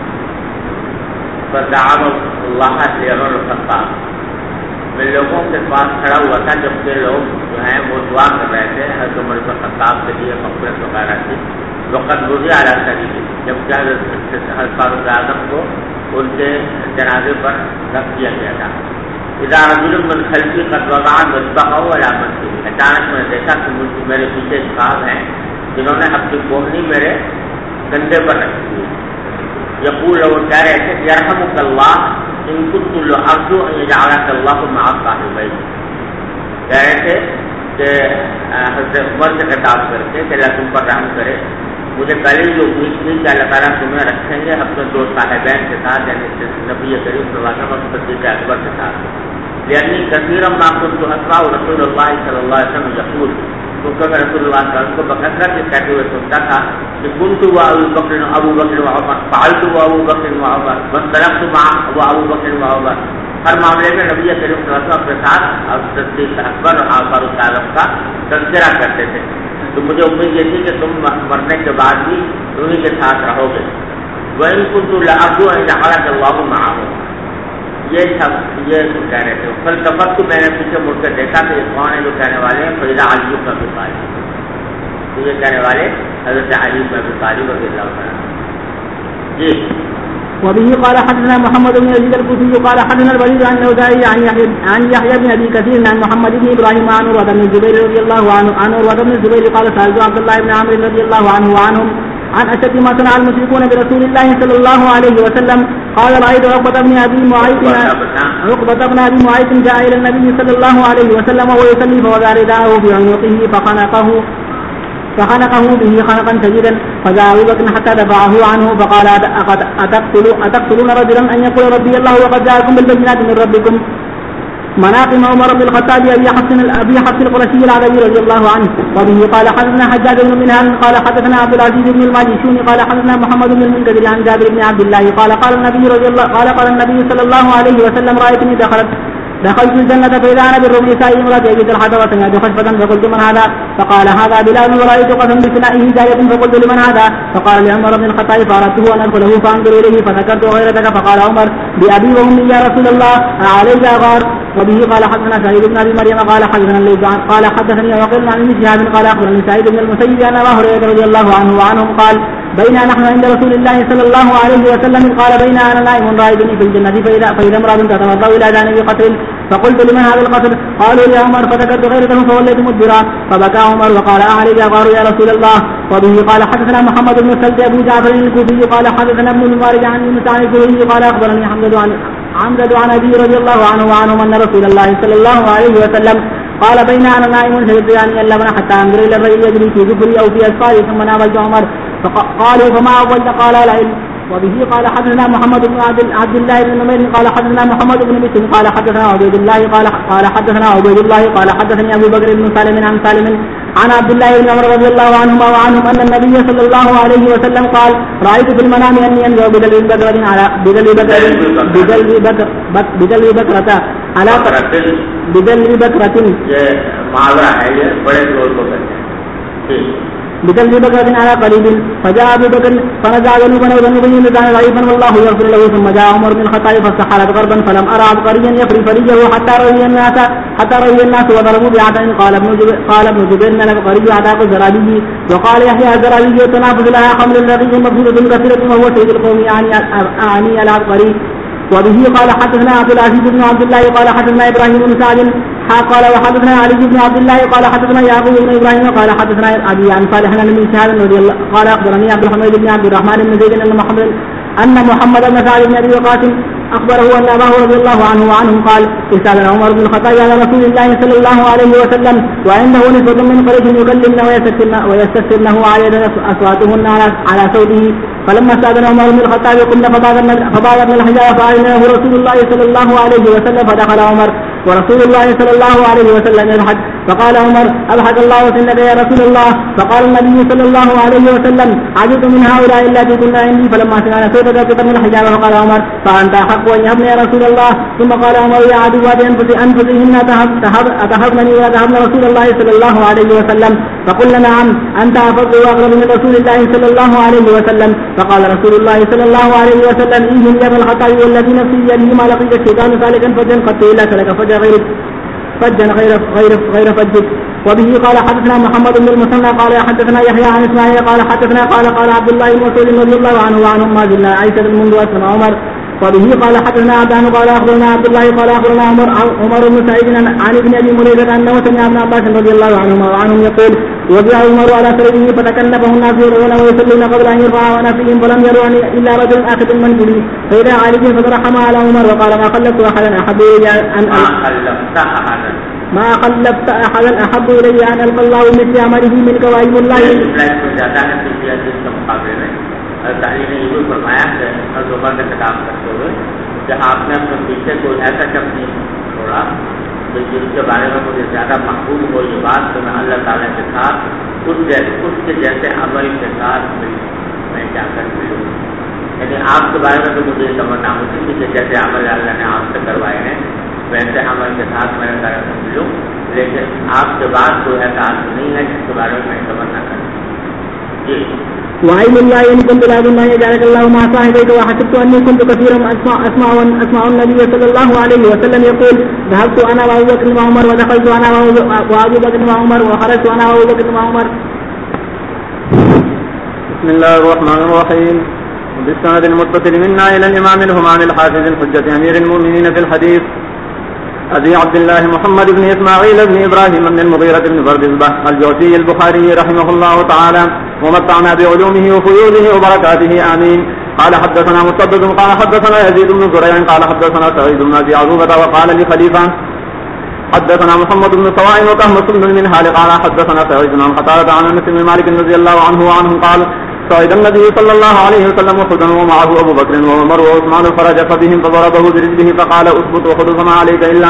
فدعوا الله لعمر بن الخطاب. میں لوگوں کے پاس کھڑا ہوا تھا جبکہ لوگ جو ہیں وہ دعا کر رہے تھے حضرت عمر بن الخطاب کے لیے مغفرت وغیرہ کی. وقت وضع على سريره جبکہ حضرت فاروق اعظم کو ان کے جنازے پر رکھ دیا گیا تھا. اذا رجل من خلفی قد وضع مرفقه على منكبه. اچانک میں نے دیکھا کہ میرے پیچھے صاحب ہیں جنہوں نے اپنی کوہنی میرے کندھے پر رکھی ہوئی. یقول وہ کہہ رہے تھے یرحمک اللہ ان كنت لارجو ان يجعلك الله مع صاحبین. کہہ رہے تھے کہ حضرت عمر سے خطاب کر کے کہ اللہ تم پر رحم کرے. مجھے پہلے جو امید تھی کہ اللہ تعالیٰ تمہیں رکھیں گے اپنے دو صاحبین کے ساتھ یعنی نبی کریم صلی اللہ علیہ وسلم اور صدیق اکبر کے ساتھ. یعنی کثیرا ما كنت اسمع رسول اللہ صلی اللہ علیہ وسلم یقول. کیونکہ میں رسول اللہ صلی اللہ علیہ وسلم کو بکثرت کہتے ہوئے سنتا تھا کہ كنت وابو بکر وعمر فعلت وابو بکر وعمر وانطلقت مع وابو بکر وعمر. ہر معاملے میں نبی کریم صلی اللہ علیہ وسلم اپنے ساتھ اور صدیق اکبر اور فاروق اعظم کا تذکرہ کرتے تھے. تو مجھے امید یہ تھی کہ تم مرنے کے بعد بھی انہیں کے ساتھ رہو گے. وَإِن كُنتُ لَأَرْجُو أَن يَجْعَلَكَ اللَّهُ مَعَهُ. یہ سب یہ کہہ رہے تھے. فالتفت کو میں نے پیچھے مڑ کر دیکھا کہ یہ کون ہے جو کہنے والے ہیں. فإذا علی بن ابی طالب. تو یہ کہنے والے حضرت علی بن ابی طالب رضی اللہ عنہ. جی. وبه قال حدثنا محمد بن يزيد الكوفي قال حدثنا الوليد عن الأوزاعي عن يحيى بن ابي كثير عن محمد بن ابراهيم عن عروة بن الزبير رضي الله عنه عن عروة بن الزبير قال سألت عبد الله بن عمرو رضي الله عنه وعنهم عن أشد ما صنع المشركون برسول الله صلى الله عليه وسلم. قال رأيت عقبة بن أبي معيط جاء إلى النبي صلى الله عليه وسلم ويصلي فوضع رداءه في عنقه فخنقه به خنقا شديدا فجاء أبو بكر حتى دفعه عنه فقال أتقتلون رجلا أن يقول ربي الله وقد جاءكم بالبينات من ربكم. مناقب عمر بن الخطاب أبي حفص القرشي العربي رضي الله عنه. وبه قال حدثنا حجاج بن منهل قال حدثنا عبد العزيز بن الماجشوني قال حدثنا محمد بن المنكدر عن جابر بن عبد الله قال قال النبي صلى الله عليه وسلم رأيتني دخلت الجنة فإذا أنا بالرمي سائل امرأة أبي طلحة وسمعت خشبة فقلت من هذا؟ فقال هذا بلال ورأيت قسم بسنائه جارية فقلت لمن هذا؟ فقال لعمر بن الخطاب فأردته أن أدخله فأنظر إليه فذكرت غيرتك فقال عمر بأبي وأمي يا رسول الله عليك أغار. وبه قال حدثنا سعيد بن أبي مريم قال حدثنا الليث قال حدثني وقيل عن ابن شهاب قال أخبرني سعيد بن المسيب أن أبا هريرة رضي الله عنه وعنهم قال بين نحن عند رسول الله صلى الله عليه وسلم قال بين أنا نائم رائدني في الجنة فإذا امرأة تتوضأ إلى جانب قتل فقلت لمن هذا القتل؟ قالوا يا عمر فذكرت غيرته فوليت مدبرا فبكى عمر وقال أعلي أغار يا رسول الله. وبه قال حدثنا محمد بن سلد أبو جعفر الكوفي قال حدثنا ابن المبارك عن يونس عن الزهري قال أخبرني حمزة عن أبي رضي الله عنه وعنهم أن رسول الله صلى الله عليه وسلم قال بين أنا نائم شهدت يعني اللبن حتى أنظر إلى الرجل يجري في جبري أو في أسفاره ثم ناولت عمر فقالوا فما أولت قال العلم. وبه قال حدثنا محمد بن عبد الله بن نمير قال حدثنا محمد بن بشر قال حدثنا عبيد الله قال حدثنا عبيد الله قال حدثني أبو بكر بن سالم عن سالم عن عبد الله بن عمر رضي الله عنهما وعنهم أن النبي صلى الله عليه وسلم قال رأيت في المنام أني أنزل بدلو بكرة على بدلو بكرة على بدلو بكرة یہ محاورہ ہے. یہ بڑے زور کو کہتے ہیں. بقلب بكرة على قريب فجاء أبو بكر فنزع ذنوبا وذنوبا كان ضعيفا والله يغفر له ثم جاء عمر بن الخطاب فاستحالت غربا فلم أرى عبقريا يفري فريه حتى روي الناس وضربوا بعدن. قال ابن جبير من العبقري عتاق الزرابي وقال يحيى الزرابي تنافس لها خمر رقيق مفروض كثيرة وهو سيد القوم أعني العبقري. وبه قال حدثنا عبد العزيز بن عبد الله قال حدثنا إبراهيم بن سعد قال وحدثنا علي بن عبد الله قال حدثنا يعقوب بن إبراهيم قال حدثنا أبي عن صالح بن شهاب رضي الله قال أخبرني عبد الحميد بن عبد الرحمن بن زيد أن محمد بن سعد بن أبي وقاص أخبره أن أباه رضي الله عنه وعنهم قال استأذن عمر بن الخطاب على رسول الله صلى الله عليه وسلم وعنده نسوة من قريش يكلمن ويستفسرنه عايدا أصواتهن على صوته فلما استأذن عمر بن الخطاب قلنا فبادرنا الحجاب فأعلنه رسول الله صلى الله عليه وسلم فدخل عمر ورسول الله صلى الله عليه وسلم يضحك فقال عمر أضحك الله سنك يا رسول الله. فقال النبي صلى الله عليه وسلم عجبت من هؤلاء التي كنا عندي فلما سمعنا صوتك كتبنا الحجاب فقال عمر فأنت أحق أن يهبني يا رسول الله. ثم قال عمر يا عدوات أنفسهن أتهبنني وأتهبن رسول الله صلى الله عليه وسلم فقلنا نعم أنت أفضل وأغرب من رسول الله صلى الله عليه وسلم. فقال رسول الله صلى الله عليه وسلم إنهم يا ابن الخطاب والذي نفسي بيده ما لقيت الشيطان سالكا فجا قد إلا سلك فجا غير فجك. وبه قال حدثنا محمد بن المثنى قال حدثنا يحيى عن اسماعيل قال حدثنا قال عبد الله بن مسعود رضي الله عنه وعنهم ما زلنا عائشة منذ أسلم عمر. وبه قال حدثنا عبدان قال أخبرنا عبد الله قال أخبرنا عمر بن سعيد عن ابن أبي مليكة أنه سمع ابن عباس رضي الله عنهما وعنهم يقول وضع عمر على سريره فتكلفه الناس يرون ويصلون قبل أن يرفع ونفسهم فلم يروني إلا رجل آخذ منزلي فإذا عالج فترحم على عمر وقال ما خلفت أحدا أحب إلي أحب إلي أن ألقى الله مثل عمله منك وأيم الله. تعلیم نے یہ فرمایا کہ عمر کا خطاب کرتے ہوئے کہ آپ نے اپنے پیچھے کوئی ایسا شخص نہیں چھوڑا تو جن کے بارے میں مجھے زیادہ محبوب ہو یہ بات تو میں اللہ تعالیٰ کے ساتھ اس کے جیسے عمل کے ساتھ میں جا کر ملوں. یعنی آپ کے بارے میں تو مجھے تمنا ہوتی تھی کہ جیسے عمل اللہ نے آپ سے کروائے ہیں ویسے عمل کے ساتھ میں ملوں, لیکن آپ کے بعد کوئی ایسا آدمی نہیں ہے جس کے بارے میں تمنا کروں. جی وعلم الله إن كنت لازم ما يجعلك الله مع صاحبيك وحسبت أني كنت كثيرا أسمع النبي صلى الله عليه وسلم يقول ذهبت أنا وأبو بكر وعمر ودخلت أنا وأبو بكر وعمر وخرجت أنا وأبو بكر وعمر. بسم الله الرحمن الرحيم. بالسند المتصل منا إلى الإمام الهمام الحافظ الحجة أمير المؤمنين في الحديث أبي عبد الله محمد بن إسماعيل بن إبراهيم بن المغيرة بن بردزبة الجوزي البخاري رحمه الله تعالى ومتعنا بعلومه وفيوضه وبركاته آمين. قال حدثنا مسدد قال حدثنا يزيد بن زريع قال حدثنا سعيد بن أبي عروبة وقال لخليفة حدثنا محمد بن سواء وكهمس بن المنهال قال حدثنا سعيد بن قتادة عن أنس بن مالك رضي الله عنه وعنهم قال صعد النبي صلى الله عليه وسلم وحدا ومعه أبو بكر وعمر وعثمان فرجف بهم فضربه برجله فقال أثبت وحد فما عليك إلا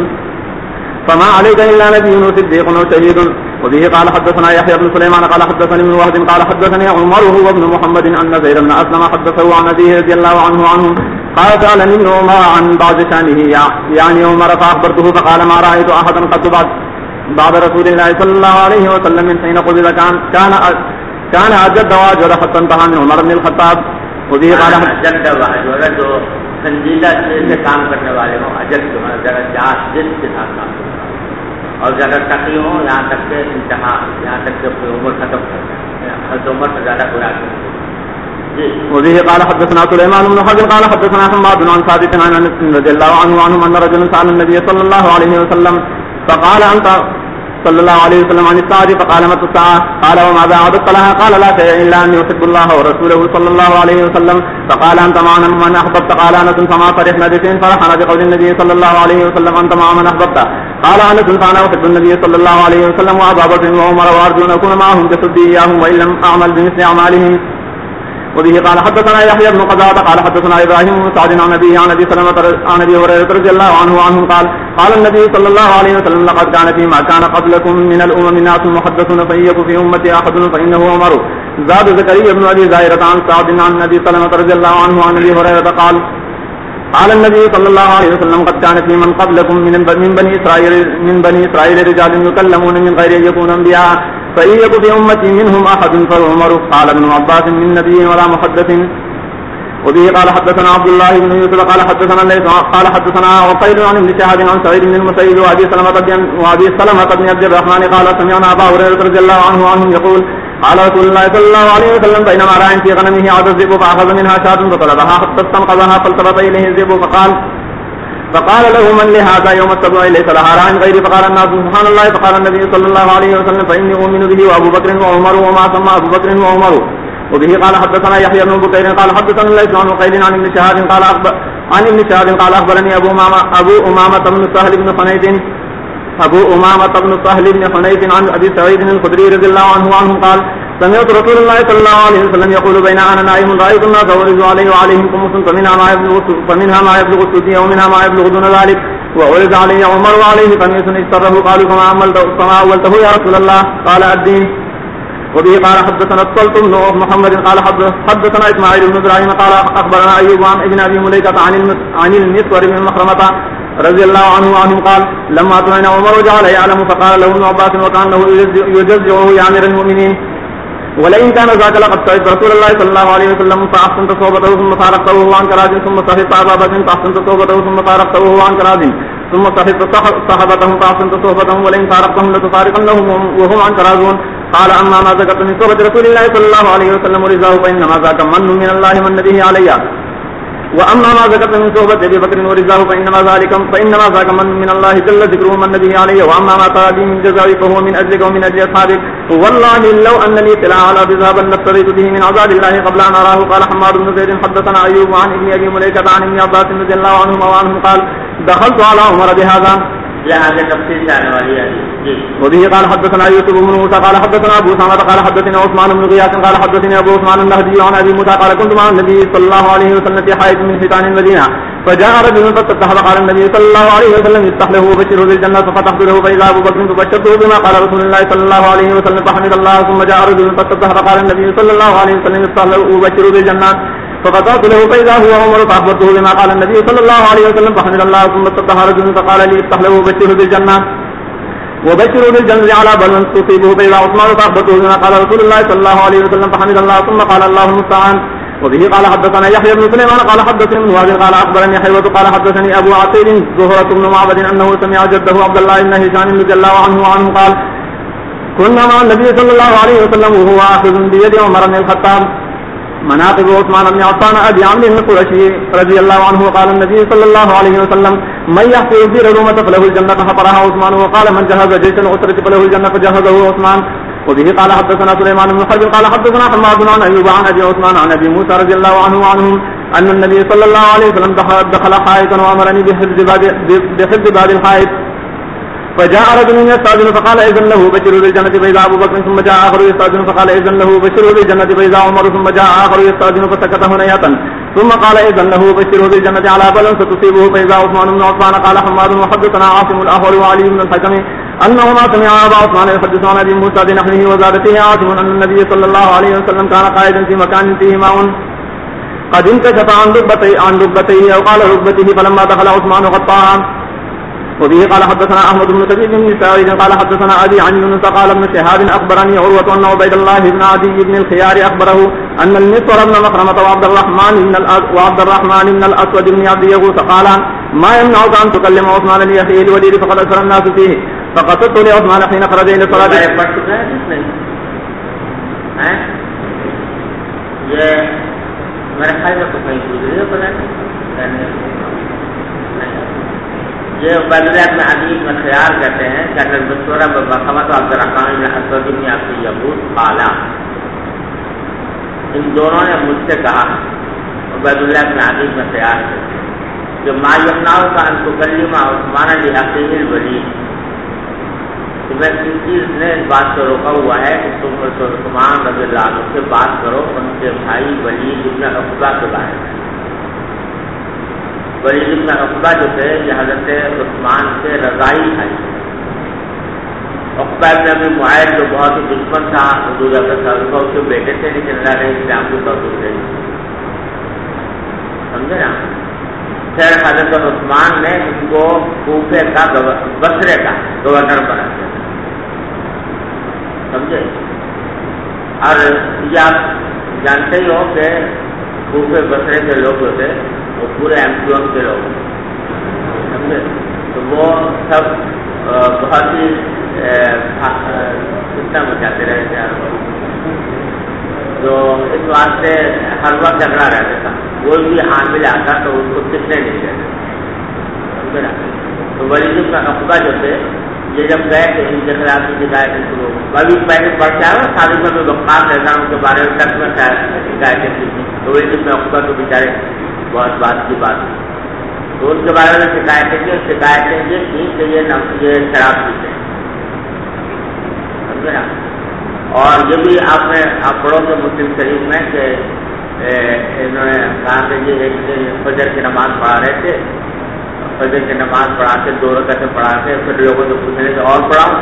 نبي وصديق وشهيد. وبه قال حدثنا يحيى بن سليمان قال حدثني ابن وهب قال حدثني عمر هو ابن محمد أن زيد بن أسلم حدثه عن أبيه رضي الله عنه قال سألني ابن عمر عن بعض شأنه يعني عمر فأخبرته فقال ما رأيت أحدا قط بعد رسول الله صلى الله عليه وسلم من حين قبض كان أجد واجد حتى انتهى من عمر بن الخطاب. وبه قال أجد واجد جو سنجیدہ سے کام کرنے والے ہوں اجد ذرا جات جد کے ساتھ کام کرنے والے اور زیادہ تقی ہوں یہاں تک کہ انتہا یہاں تک کہ عمر ختم کر جائے عمر سے زیادہ برا کریں. وبه قال حدثنا سليمان بن حرب قال حدثنا حماد بن ثابت عن انس رضي الله عنه ان رجلا سأل النبي صلى الله عليه وسلم فقال انت صلى الله عليه وسلم عن الساعة فقال متى الساعة قال وماذا عددت لها قال لا شيء إلا أن يحب الله ورسوله صلى الله عليه وسلم فقال أنت معنا من أحببت قال أنس فما فرحنا بشيء فرحنا بقول النبي صلى الله عليه وسلم أنت مع من أحببت قال أنس فأنا أحب النبي صلى الله عليه وسلم وأبا بكر وعمر وأرجو أن أكون معهم كسدي إياهم وإن لم أعمل بمثل أعمالهم. وبه قال حدثنا يحيى بن قزعة قال حدثنا إبراهيم بن سعد عن أبيه عن أبي هريرة رضي الله عنه قال النبي صلى الله عليه وسلم لقد كان فيما كان قبلكم من الأمم ناس محدثون فإن في أمتي أحد فإنه عمر. زاد زكريا بن أبي زائرة عن سعد عن أبي سلمة رضي الله عنه عن أبي هريرة قال النبي صلى الله عليه وسلم قد كان في من قبلكم من بني إسرائيل رجال يكلمون من غير أن يكونوا أنبياء فإن يك في أمتي منهم أحد فعمر. قال ابن عباس من نبي ولا محدث. وبه قال حدثنا عبد الله بن يوسف قال حدثنا الليث قال حدثنا عقيل عن ابن شهاب عن سعيد بن المسيب وأبي سلمة بن عبد الرحمن قال سمعنا أبا هريرة رضي الله عنه يقول قال رسول الله صلى الله عليه وسلم بينما راع في غنمه عاد الذئب فأخذ منها شاة فطلبها حتى استنقذها فالتفت إليه الذئب فقال له من لهذا يوم السبع ليس لها راع غيري. فقال الناس سبحان الله. فقال النبي صلى الله عليه وسلم فإني أؤمن به وأبو بكر وعمر وما سمى أبو بكر وعمر. وبه قال حدثنا يحيى بن بكير قال حدثنا الليث عن عقيل عن ابن شهاب قال أخبرني أبو أمامة بن سهل بن حنيف عن أبي سعيد الخدري رضي الله عنه قال سمعت رسول الله صلى الله عليه وسلم يقول بين أنا نائم رأيت الناس ورزوا عليه وعليهم قمص فمنها ما يبلغ السدي ومنها ما يبلغ دون ذلك وورز عليه عمر وعليه قميص اجتره. قالوا فما أولته يا رسول الله؟ قال الدين. وبه قال حدثنا الصلت بن محمد قال حدثنا إسماعيل بن إبراهيم قال أخبرنا أيوب عن ابن أبي مليكة عن المسور بن مخرمة رضي الله عنه قال لما أتمنى عمر جعل يعلم فقال له ابن عباس وكأنه يجزعه يا أمير المؤمنين ولئن كان ذاك لقد سألت رسول الله صلى الله عليه وسلم فأحسنت صحبته ثم فارقته عن كراج ثم صحبت أبا بكر فأحسنت صحبته ثم فارقته عن كراج ثم صحبت صحبتهم فأحسنت صحبتهم ولئن فارقتهم لتفارقنهم وهم عن كراجون. قال أما ما ذكرت من صحبة رسول الله صلى الله عليه وسلم ورزاه فإنما ذاك من من الله من به علي. وأما ما ذكرت من صحبة أبي بكر ورزاه فإنما ذاك من الله جل ذكره من به علي. وأما ما ترى من جزاء فهو من أجلك ومن أجل أصحابك. والله لو أن لي اطلاع على بذهبا لافتريت به من عذاب الله قبل أن أراه. قال حماد بن زيد حدثنا أيوب عن ابن أبي مليكة عن ابن عباس رضي الله عنهما قال دخلت على عمر بهذا. وبه قال حدثنا يوسف بن موسى قال حدثنا أبو سامة قال حدثنا عثمان بن غياث قال حدثني أبو عثمان النهدي عن أبي موسى قال كنت مع النبي صلى الله عليه وسلم في حائط من حيطان المدينة فجاء رجل فاستفتح فقال النبي صلى الله عليه وسلم افتح له وبشره بالجنة ففتحت له فإذا أبو بكر فبشرته بما قال رسول الله صلى الله عليه وسلم فحمد الله. ثم جاء رجل فاستفتح فقال النبي صلى الله عليه وسلم افتح له وبشره بالجنة ففتحت له فإذا هو عمر فأخبرته بما قال النبي صلى الله عليه وسلم فحمد الله. ثم استفتح رجل فقال لي افتح له وبشره بالجنة على بل تصيبه فإذا عثمان فأخبرته بما قال رسول الله صلى الله عليه وسلم فحمد الله. ثم قال الله المستعان. وبه قال حدثنا يحيى بن سليمان قال حدثني ابن وهب قال أخبرني حيوة قال حدثني أبو عقيل زهرة بن معبد أنه سمع جده عبد الله بن هشام رضي الله عنه قال كنا مع النبي صلى الله عليه وسلم وهو آخذ بيد عمر بن الخطاب. مناقب عثمان بن عفان أبي عمرو القرشي رضي الله عنه. وقال النبي صلى الله عليه وسلم من يحفر في الرومة فله الجنة فحفرها عثمان. وقال من جهز جيش العسرة فله الجنة فجهزه عثمان. وبه قال حدثنا سليمان بن حرب قال حدثنا حماد عن أيوب عن أبي عثمان عن أبي موسى رضي الله عنهم أن النبي صلى الله عليه وسلم دخل حائطا وأمرني بحفظ باب الحائط فجاء رجل يستأذن فقال إذن له بشره بالجنة فإذا أبو بكر ثم جاء آخر يستأذن فقال إذن له بشره بالجنة فإذا عمر ثم جاء آخر يستأذن فسكت هنية ثم قال إذن له بشره بالجنة على بل ستصيبه فإذا عثمان بن عفان. قال حماد وحدثنا عاصم الأحول وعلي بن الحكم أنهما سمعا أبا عثمان يحدث عن أبي موسى بنحوه وزاد فيه عاصم أن النبي صلى الله عليه وسلم كان قائدا في مكان فيه ماء قد انكشف عن ركبتيه أو قال ركبته فلما دخل عثمان غطاها. وبه قال حدثنا أحمد بن سعيد بن سعيد قال حدثنا أبي عن يونس قال ابن شهاب أخبرني عروة أن عبيد الله بن عدي بن الخيار أخبره أن المسور بن مخرمة وعبد الرحمن بن الأسود بن عبد يغوث قال ما يمنعك أن تكلم عثمان لأخيه الوليد فقد أسر الناس فيه فقصدت لعثمان حين خرج إلى الصلاة. یہ بدلہ میں حدیث میں خیال کرتے ہیں کہ اگر بسورہ بخمت و عبد الرحمن بن اسود بن عبد یغوث قالا ان دونوں نے مجھ سے کہا عبید اللہ بن حدیث میں خیال کرتے ہیں کہ ما یمنعو کا ان تکلم عثمان لأخیہ الولید تمہیں کس چیز نے اس بات سے روکا ہوا ہے کہ تم عثمان رضی اللہ عنہ سے بات کرو ان کے بھائی ولید ابن عقبہ کے بارے میں. ولید ابن عقبہ جو تھے یہ حضرت عثمان سے رضائی بھائی. عقبہ ابن ابی معاذ جو بہت ہی دشمن تھا حضور اکرم صلی اللہ علیہ وسلم اس کے بیٹے تھے لیکن اللہ نے اسلام کو توفیق دے دی. سمجھے نا. پھر حضرت عثمان نے ان کو کوفے کا بصرے کا گورنر بنا دیا. سمجھے. اور یہ آپ جانتے ہی ہو کہ کوفے بصرے کے لوگ جو تھے وہ پورے ایمپیون کے لوگ سمجھے. تو وہ سب بہت ہی سسٹم ہو جاتے رہے تھے. تو اس واسطے ہر وقت جھگڑا رہتا تھا. کوئی بھی حامل آتا تو اس کو کتنے نہیں دیتے سمجھے نا. تو ولید بن عقبہ جو تھے یہ جب گئے کہ ان کے خلاف کی شکایتیں شروع ہو. ابھی پہلے پڑھ کے آئے سابق میں جو خاص رہتا ان کے بارے میں تک میں شکایتیں کی تھی. تو ولید بن عقبہ تو بیچارے بہت بات کی بات تھی. تو ان کے بارے میں شکایتیں یہ تھیں کہ یہ شراب پیتے ہیں سمجھے نا. اور یہ بھی آپ پڑھو گے مسلم شریف میں کہ انہوں نے کہا کہ یہ ایک فجر کی نماز پڑھا رہے تھے. فجر کی نماز پڑھا کے 2 رکعتیں پڑھا کے پھر لوگوں سے پوچھنے سے اور پڑھاؤ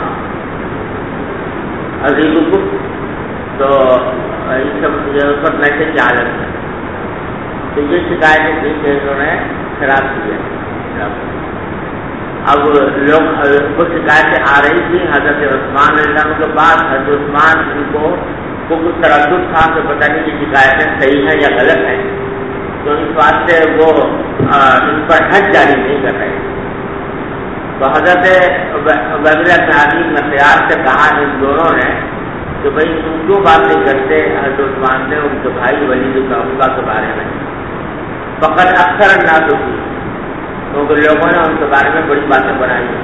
عزیز کو. تو اس وقت میسج کی حالت ہے. تو یہ شکایتیں تھی کہ انہوں نے شراب کی ہے. اب لوگ کو شکایتیں آ رہی تھی حضرت عثمان علیہ السلام کے بعد. حضرت عثمان ان کو کچھ تردد تھا کہ پتہ نہیں کہ شکایتیں صحیح ہیں یا غلط ہیں. تو اس واسطے وہ ان پر حج جاری نہیں کر رہے. تو حضرت عبیداللہ بن عدی بن خیار سے کہا ان دونوں نے کہ بھائی تم کیوں بات نہیں کرتے حضرت عثمان نے ان کے بھائی ولید بن عقبہ کے بارے میں. فقط اکثر الناس کی کیونکہ لوگوں نے ان کے بارے میں بڑی باتیں بنائی ہیں.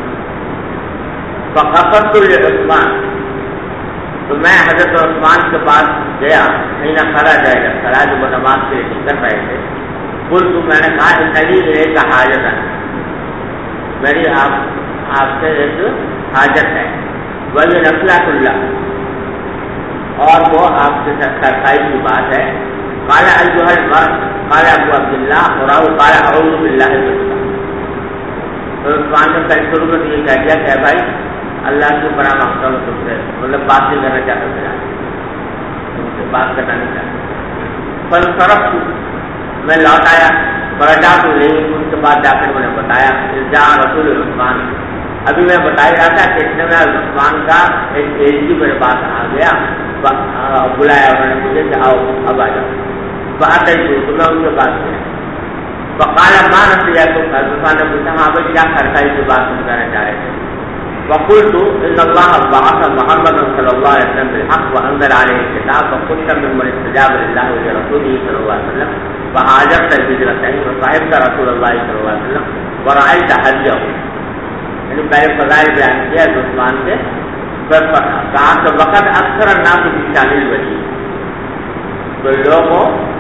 فقفت عثمان تو میں حضرت عثمان کے پاس گیا. نہیں نہ کھڑا جائے گا کھڑا جو وہ نماز کے لیے کر رہے تھے. کل تو میں نے کہا نہیں ایک حاجت ہے میری آپ سے ایک حاجت ہے. وہی نفلۃ اللہ اور وہ آپ سے سرکاری کی بات ہے. قال ایھا المرء قال ابو عبداللہ اور قال اعوذ باللہ من الشیطان. تو عثمان نے پہلے شروع میں یہ کہہ دیا کہ بھائی اللہ کی بڑا مانگتا ہوں تم سے مطلب بات نہیں کرنا چاہتا تم سے بات کرنا نہیں چاہتا. پر طرف میں لوٹ آیا برجا تو نہیں. ان کے بعد جا کر میں نے بتایا جا رسول عثمان. ابھی میں بتا ہی رہا تھا کہ اتنے میں عثمان کا ایک ایجی میرے پاس آ گیا. بلایا انہوں نے مجھے کہ آؤ اب آ جاؤ. بات ہے تو میں ان کے پاس گیا. بقالا مان دیا تو عثمان نے پوچھا ہاں بھائی کیا سرکاری کی بات سمجھانا چاہ رہے تھے. وقلت ان الله بعث محمدا صلى الله عليه وسلم بالحق وانزل عليه الكتاب وكنت ممن استجاب لله ولرسوله صلى الله عليه وسلم فهاجرت الهجرتين وصاحبت رسول الله صلى الله عليه وسلم ورأيت حجه. یعنی پہلے فضائل بیان کیا عثمان سے کہا کہ وقت اکثر الناس بشان الولی. تو لوگوں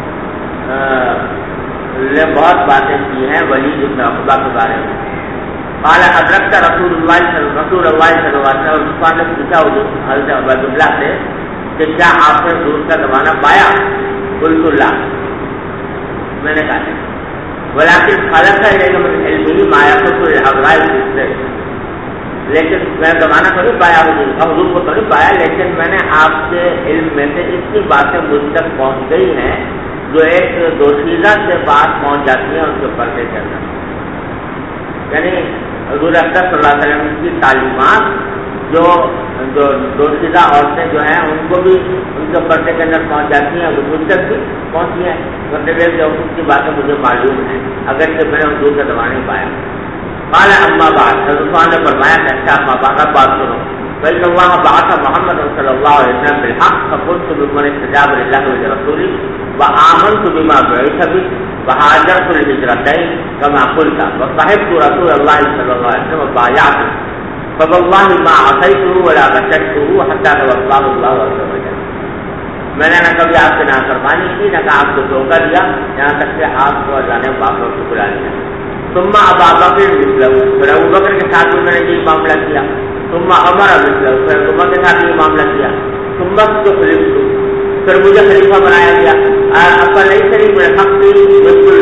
نے بہت باتیں کی ہیں ولید بن عقبہ کے بارے میں. قال حضرت رسول اللہ صلی اللہ علیہ وسلم. عثمان نے پوچھا حضرت عبیداللہ سے کہ کیا آپ نے حضور کا زمانہ پایا. قلت لا میں نے کہا نہیں. ولكن خلق علم علمی ما يخص الحضرات. لیکن میں زمانہ تو نہیں پایا حضور کو تو نہیں پایا لیکن میں نے آپ کے علم میں سے اتنی باتیں مجھ تک پہنچ گئی ہیں جو ایک دوشیزہ سے بات پہنچ جاتی ہیں ان کے پردے کے اندر. یعنی حضور اکرم صلی اللہ علیہ وسلم کی تعلیمات جو دوشیزہ عورتیں جو ہیں ان کو بھی ان کے پردے کے اندر پہنچ جاتی ہیں. مجھ تک بھی پہنچی ہیں مطلب جو ان کی باتیں مجھے معلوم ہیں اگرچہ میں نے حضور کا زمانہ نہیں پایا. قال اما بعد حضرت نے فرمایا کہ اچھا اما بعد بات سنو. فإن الله بعث محمد صلى الله عليه وسلم بالحق فقلت بمن استجاب لله ولرسوله وآمنت بما بعث به وهاجرت الهجرتين كما قلت وصحبت رسول الله صلى الله عليه وسلم وبايعته فوالله ما عصيته ولا بشرته حتى توفاه الله عز وجل. میں نے نہ کبھی آپ سے نافرمانی کی نہ آپ کو دھوکہ دیا یہاں تک کہ آپ کو اللہ نے باپ کو بلا لیا. ثم ابا بکر پھر ابو بکر کے ساتھ بھی میں نے یہ معاملہ کیا. ثم عمر پھر عمر کے ساتھ یہ معاملہ کیا. ثم پھر مجھے خلیفہ بنایا گیا. اپنا نہیں شریف میں حق بھی بالکل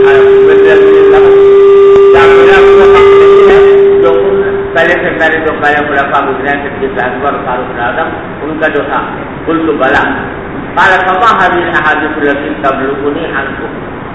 جو پہلے سے پہلے جو پہلے خلفاء گزرے صدیق اکبر اور فاروق اعظم ان کا جو تھا قلت بلا. قال فما هذه الاحاديث التي تبلغني عنكم.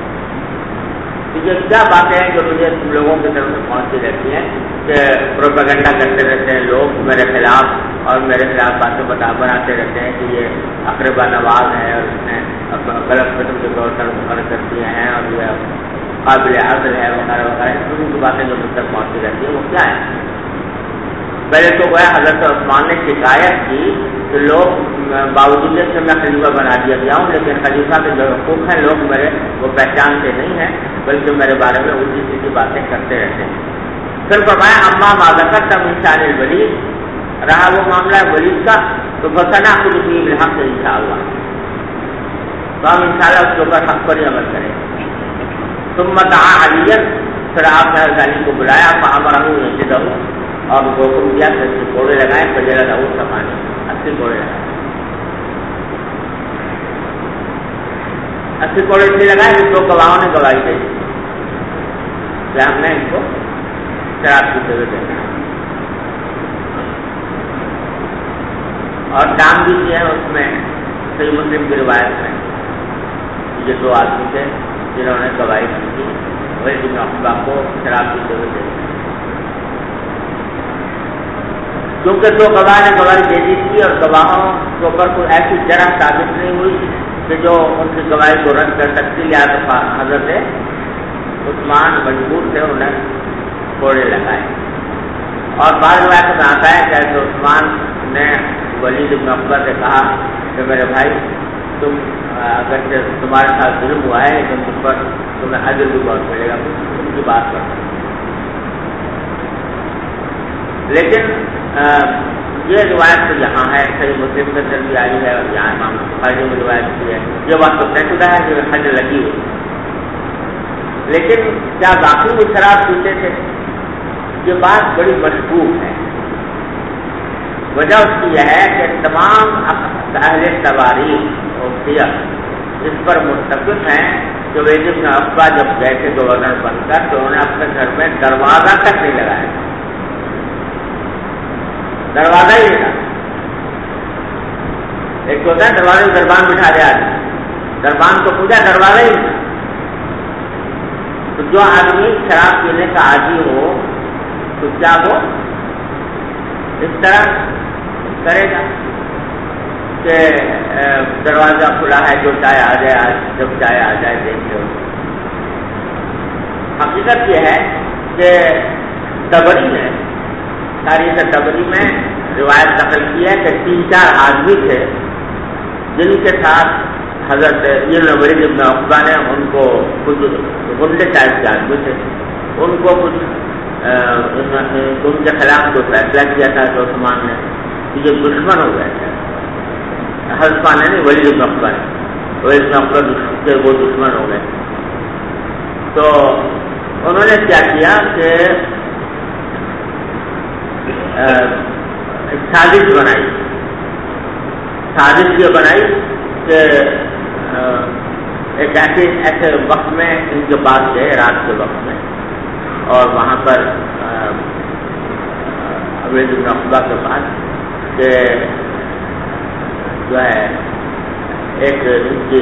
یہ کیا باتیں ہیں جو مجھے تم لوگوں کی طرف سے پہنچتی رہتی ہیں کہ پروپیگنڈا کرتے رہتے ہیں لوگ میرے خلاف اور میرے خلاف باتیں بناتے رہتے ہیں کہ یہ اقربا نواز ہے اور اس نے غلط قسم کے طور پر مقرر کر دیے ہیں اور یہ قابل عزل ہے وغیرہ وغیرہ، ان کی باتیں جو مجھ تک پہنچتی رہتی ہیں وہ کیا ہے؟ پہلے تو وہ حضرت عثمان نے شکایت کی کہ لوگ باوجود اس سے میں خلیفہ بنا دیا گیا ہوں، لیکن خلیفہ کے جو حقوق ہیں لوگ میرے وہ پہچانتے نہیں ہیں، بلکہ میرے بارے میں الٹی سیدھی باتیں کرتے رہتے ہیں۔ پھر فرمایا اما ما ذکرت من شان الولید، رہا وہ معاملہ ولید کا تو فسنأخذ فيه بالحق انشاءاللہ، تو ہم انشاءاللہ اس کے اوپر حق پر ہی عمل کریں گے۔ ثم دعا علیہ، پھر آپ نے علی کو بلایا فامرہ یجدہ، اور وہ حکم دیا کہ 80 کوڑے لگائیں، فجر لہو سمانی، 80 کوڑے لگائیں، 80 کوڑے اس لیے لگائے کہ 2 گواہوں نے گواہی دی کہ ہم نے ان کو شراب پیتے ہوئے دیکھا، اور نام بھی کیا ہے اس میں صحیح مسلم کی روایت میں یہ 2 آدمی تھے جنہوں نے گواہی دی تھی ولید بن عقبہ کو شراب پیتے ہوئے دیکھا، کیونکہ 2 گواہ نے گواہی دے دی تھی اور گواہوں کے اوپر کوئی ایسی جرح ثابت نہیں ہوئی کہ جو ان کی گواہی کو رد کر سکتی، لہٰذا حضرت عثمان مجبور تھے انہیں کوڑے لگائے۔ اور بعض روایت میں آتا ہے کہ حضرت عثمان نے ولید بن عقبہ سے کہا کہ میرے بھائی تم اگر تمہارے ساتھ ظلم ہوا ہے لیکن تم پر تمہیں اجر بھی بہت ملے گا، تم کی بات پر۔ لیکن یہ روایت تو یہاں ہے، صحیح مسلم کے اندر بھی آئی ہے اور یہاں امام بخاری میں روایت کی ہے، یہ بات تو طے شدہ ہے کہ حج لگی ہوئی، لیکن کیا باقی وہ شراب پیتے تھے؟ یہ بات بڑی مشکوک ہے۔ وجہ اس کی یہ ہے کہ تمام اہل تواریخ اور سیرت اس پر متفق ہیں کہ ولید بن عقبہ جب گئے تھے گورنر بن کر تو انہوں نے اپنے گھر میں دروازہ تک نہیں لگایا، دروازہ ہی نہیں، ایک ہوتا ہے دروازے میں دربان بٹھا دیا، دربان کو پوچھا دروازہ ہی نہیں۔ تو جو آدمی شراب پینے کا عادی ہو تو کیا وہ اس طرح کرے گا کہ دروازہ کھلا ہے جو چاہے آ جائے، جب چاہے آ جائے دیکھ لو۔ حقیقت یہ ہے کہ تبری میں، تاریخ تبری میں روایت نقل کی ہے کہ 3-4 آدمی تھے جن کے ساتھ حضرت ولید بن عقبہ نے ان کو کچھ غنڈے ٹائپ کے آدمی تھے، ان کو کچھ ان کے خلاف کوئی فیصلہ کیا تھا تو عثمان نے یہ دشمن ہو گئے تھے، حضرت نے نہیں ولید بن عقبہ نے، ولید بن عقبہ کے وہ دشمن ہو گئے، تو انہوں نے کیا کیا کہ سازش بنائی، سازش یہ بنائی کہ ایک ایسے وقت میں ان کے پاس گئے رات کے وقت میں، اور وہاں پر ولید بن عقبہ کے پاس کہ جو ہے ایک ان کی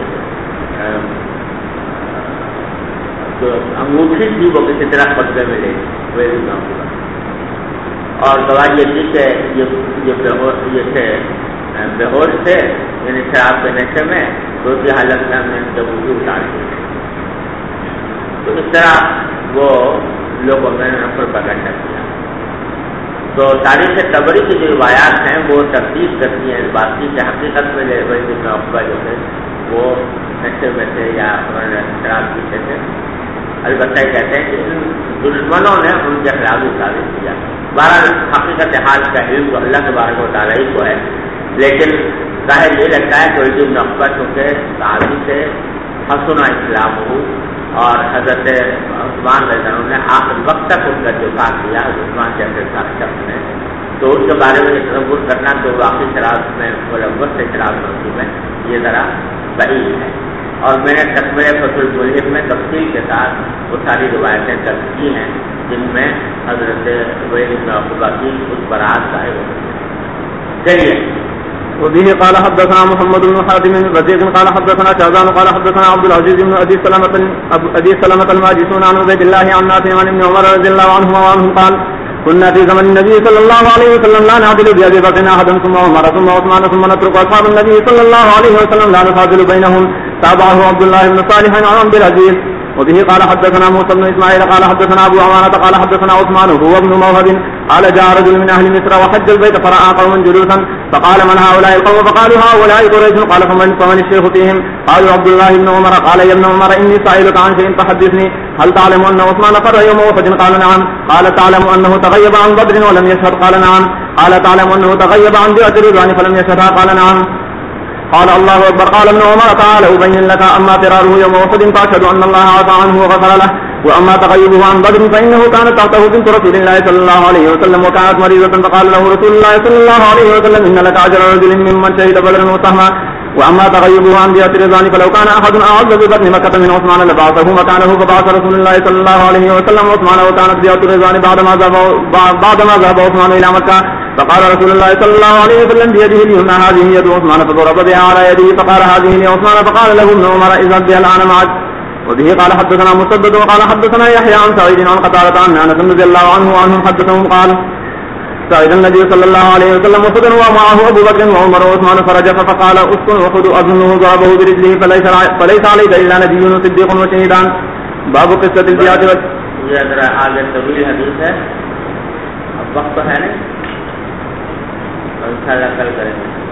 جو انگوٹھی تھی وہ کسی طرح پردے میں لے ولید بن عقبہ، اور گواہی یہ تھی کہ یہ تھے بے ہوش تھے، یعنی شراب کے نشے میں، تو اسی حالت میں ہم نے ان کے وضو اتار دیے، تو اس طرح وہ لوگوں میں نے پر پکڑنا کیا۔ تو تاریخ تبری کی جو روایات ہیں وہ تفصیل کرتی ہیں اس بات کی کہ حقیقت میں ولید بن عقبہ جو تھے وہ نشے میں تھے یا شراب پیتے تھے، البتہ یہ کہتے ہیں کہ ان دشمنوں نے ان کے خلاف ہی ثابت کیا۔ بہرحال حقیقت حال کا علم تو اللہ تبارک و تعالیٰ ہی کو ہے، لیکن ظاہر یہ لگتا ہے کہ ولید بن عقبہ چونکہ صحابی سے حسن اسلام ہو، اور حضرت عثمان رضی اللہ عنہ نے آخر وقت تک ان کا دفاع کیا، عثمان جیسے شخص نے، تو اس کے بارے میں یہ تصور کرنا کہ واقعی شراب میں ملوث سے شراب منصوب ہے، یہ ذرا صحیح ہے۔ اور میں نے تکملہ فتح الملحق میں تفصیل کے ساتھ وہ ساری روایتیں درج کی ہیں جن میں حضرت ولید بن عقبہ کی اس برات ظاہر ہوتی ہے۔ چلیے وبه قال حدثنا محمد بن حاتم الرزيق قال حدثنا شعبان قال حدثنا عبد العزيز بن ابي سلمة الماجشون عن عبيد الله عن نافع عن ابن عمر رضي الله عنهما قال كنا في زمن النبي صلى الله عليه وسلم لا نعدل بأبي بكر أحدا ثم عمر ثم عثمان ثم نترك أصحاب النبي صلى الله عليه وسلم لا نفاضل بينهم. تابعه عبد الله بن صالح عن عبد العزيز. وبه قال حدثنا موسى بن إسماعيل قال حدثنا أبو عوانة قال حدثنا عثمان هو ابن موهب قال جاء رجل من أهل مصر وحج البيت فرأى قوما جلوسا فقال من هؤلاء القوم فقالوا هؤلاء قريش قال فمن الشيخ فيهم قالوا عبد الله بن عمر قال يا ابن عمر إني سائلك عن شيء فحدثني هل تعلم أن عثمان فر يوم أحد قال نعم قال تعلم أنه تغيب عن بدر ولم يشهد قال نعم قال تعلم أنه تغيب عن بيعة الرضوان فلم يشهدها قال نعم قال الله أكبر قال ابن عمر تعالى أبين لك أما فراره يوم أحد فأشهد أن الله عفى عنه وغفر له وأما تغيبه عن بدر فإنه كانت تحته بنت رسول الله صلى الله عليه وسلم وكانت مريضة فقال له رسول الله صلى الله عليه وسلم إن لك أجر رجل ممن شهد بدرا وسهما وأما تغيبه عن بيعة الرضوان فلو كان أحد أعز ببطن مكة من عثمان لبعثه مكانه فبعث رسول الله صلى الله عليه وسلم عثمان وكانت بيعة الرضوان بعدما ذهب عثمان إلى مكة فقال رسول الله صلى الله عليه وسلم بيده اليمنى هذه يد عثمان فضرب بها على يده فقال هذه لعثمان فقال له ابن عمر إذا بها الآن معك. وبه قال حدثنا مسدد وقال حدثنا يحيى عن سعيد عن قتادة عن أنس رضي الله عنه وعنهم حدثهم قال سعيد النبي صلى الله عليه وسلم وخذ ومعه أبو بكر وعمر وعثمان فرجف فقال اسكن وخذ أظنه ضربه برجله فليس عليك إلا نبي صديق وشهيدان. باب قصة البيعة یہ ذرا آگے طویل حدیث ہے اب وقت تو ہے نہیں اور انشاءاللہ کل کریں گے.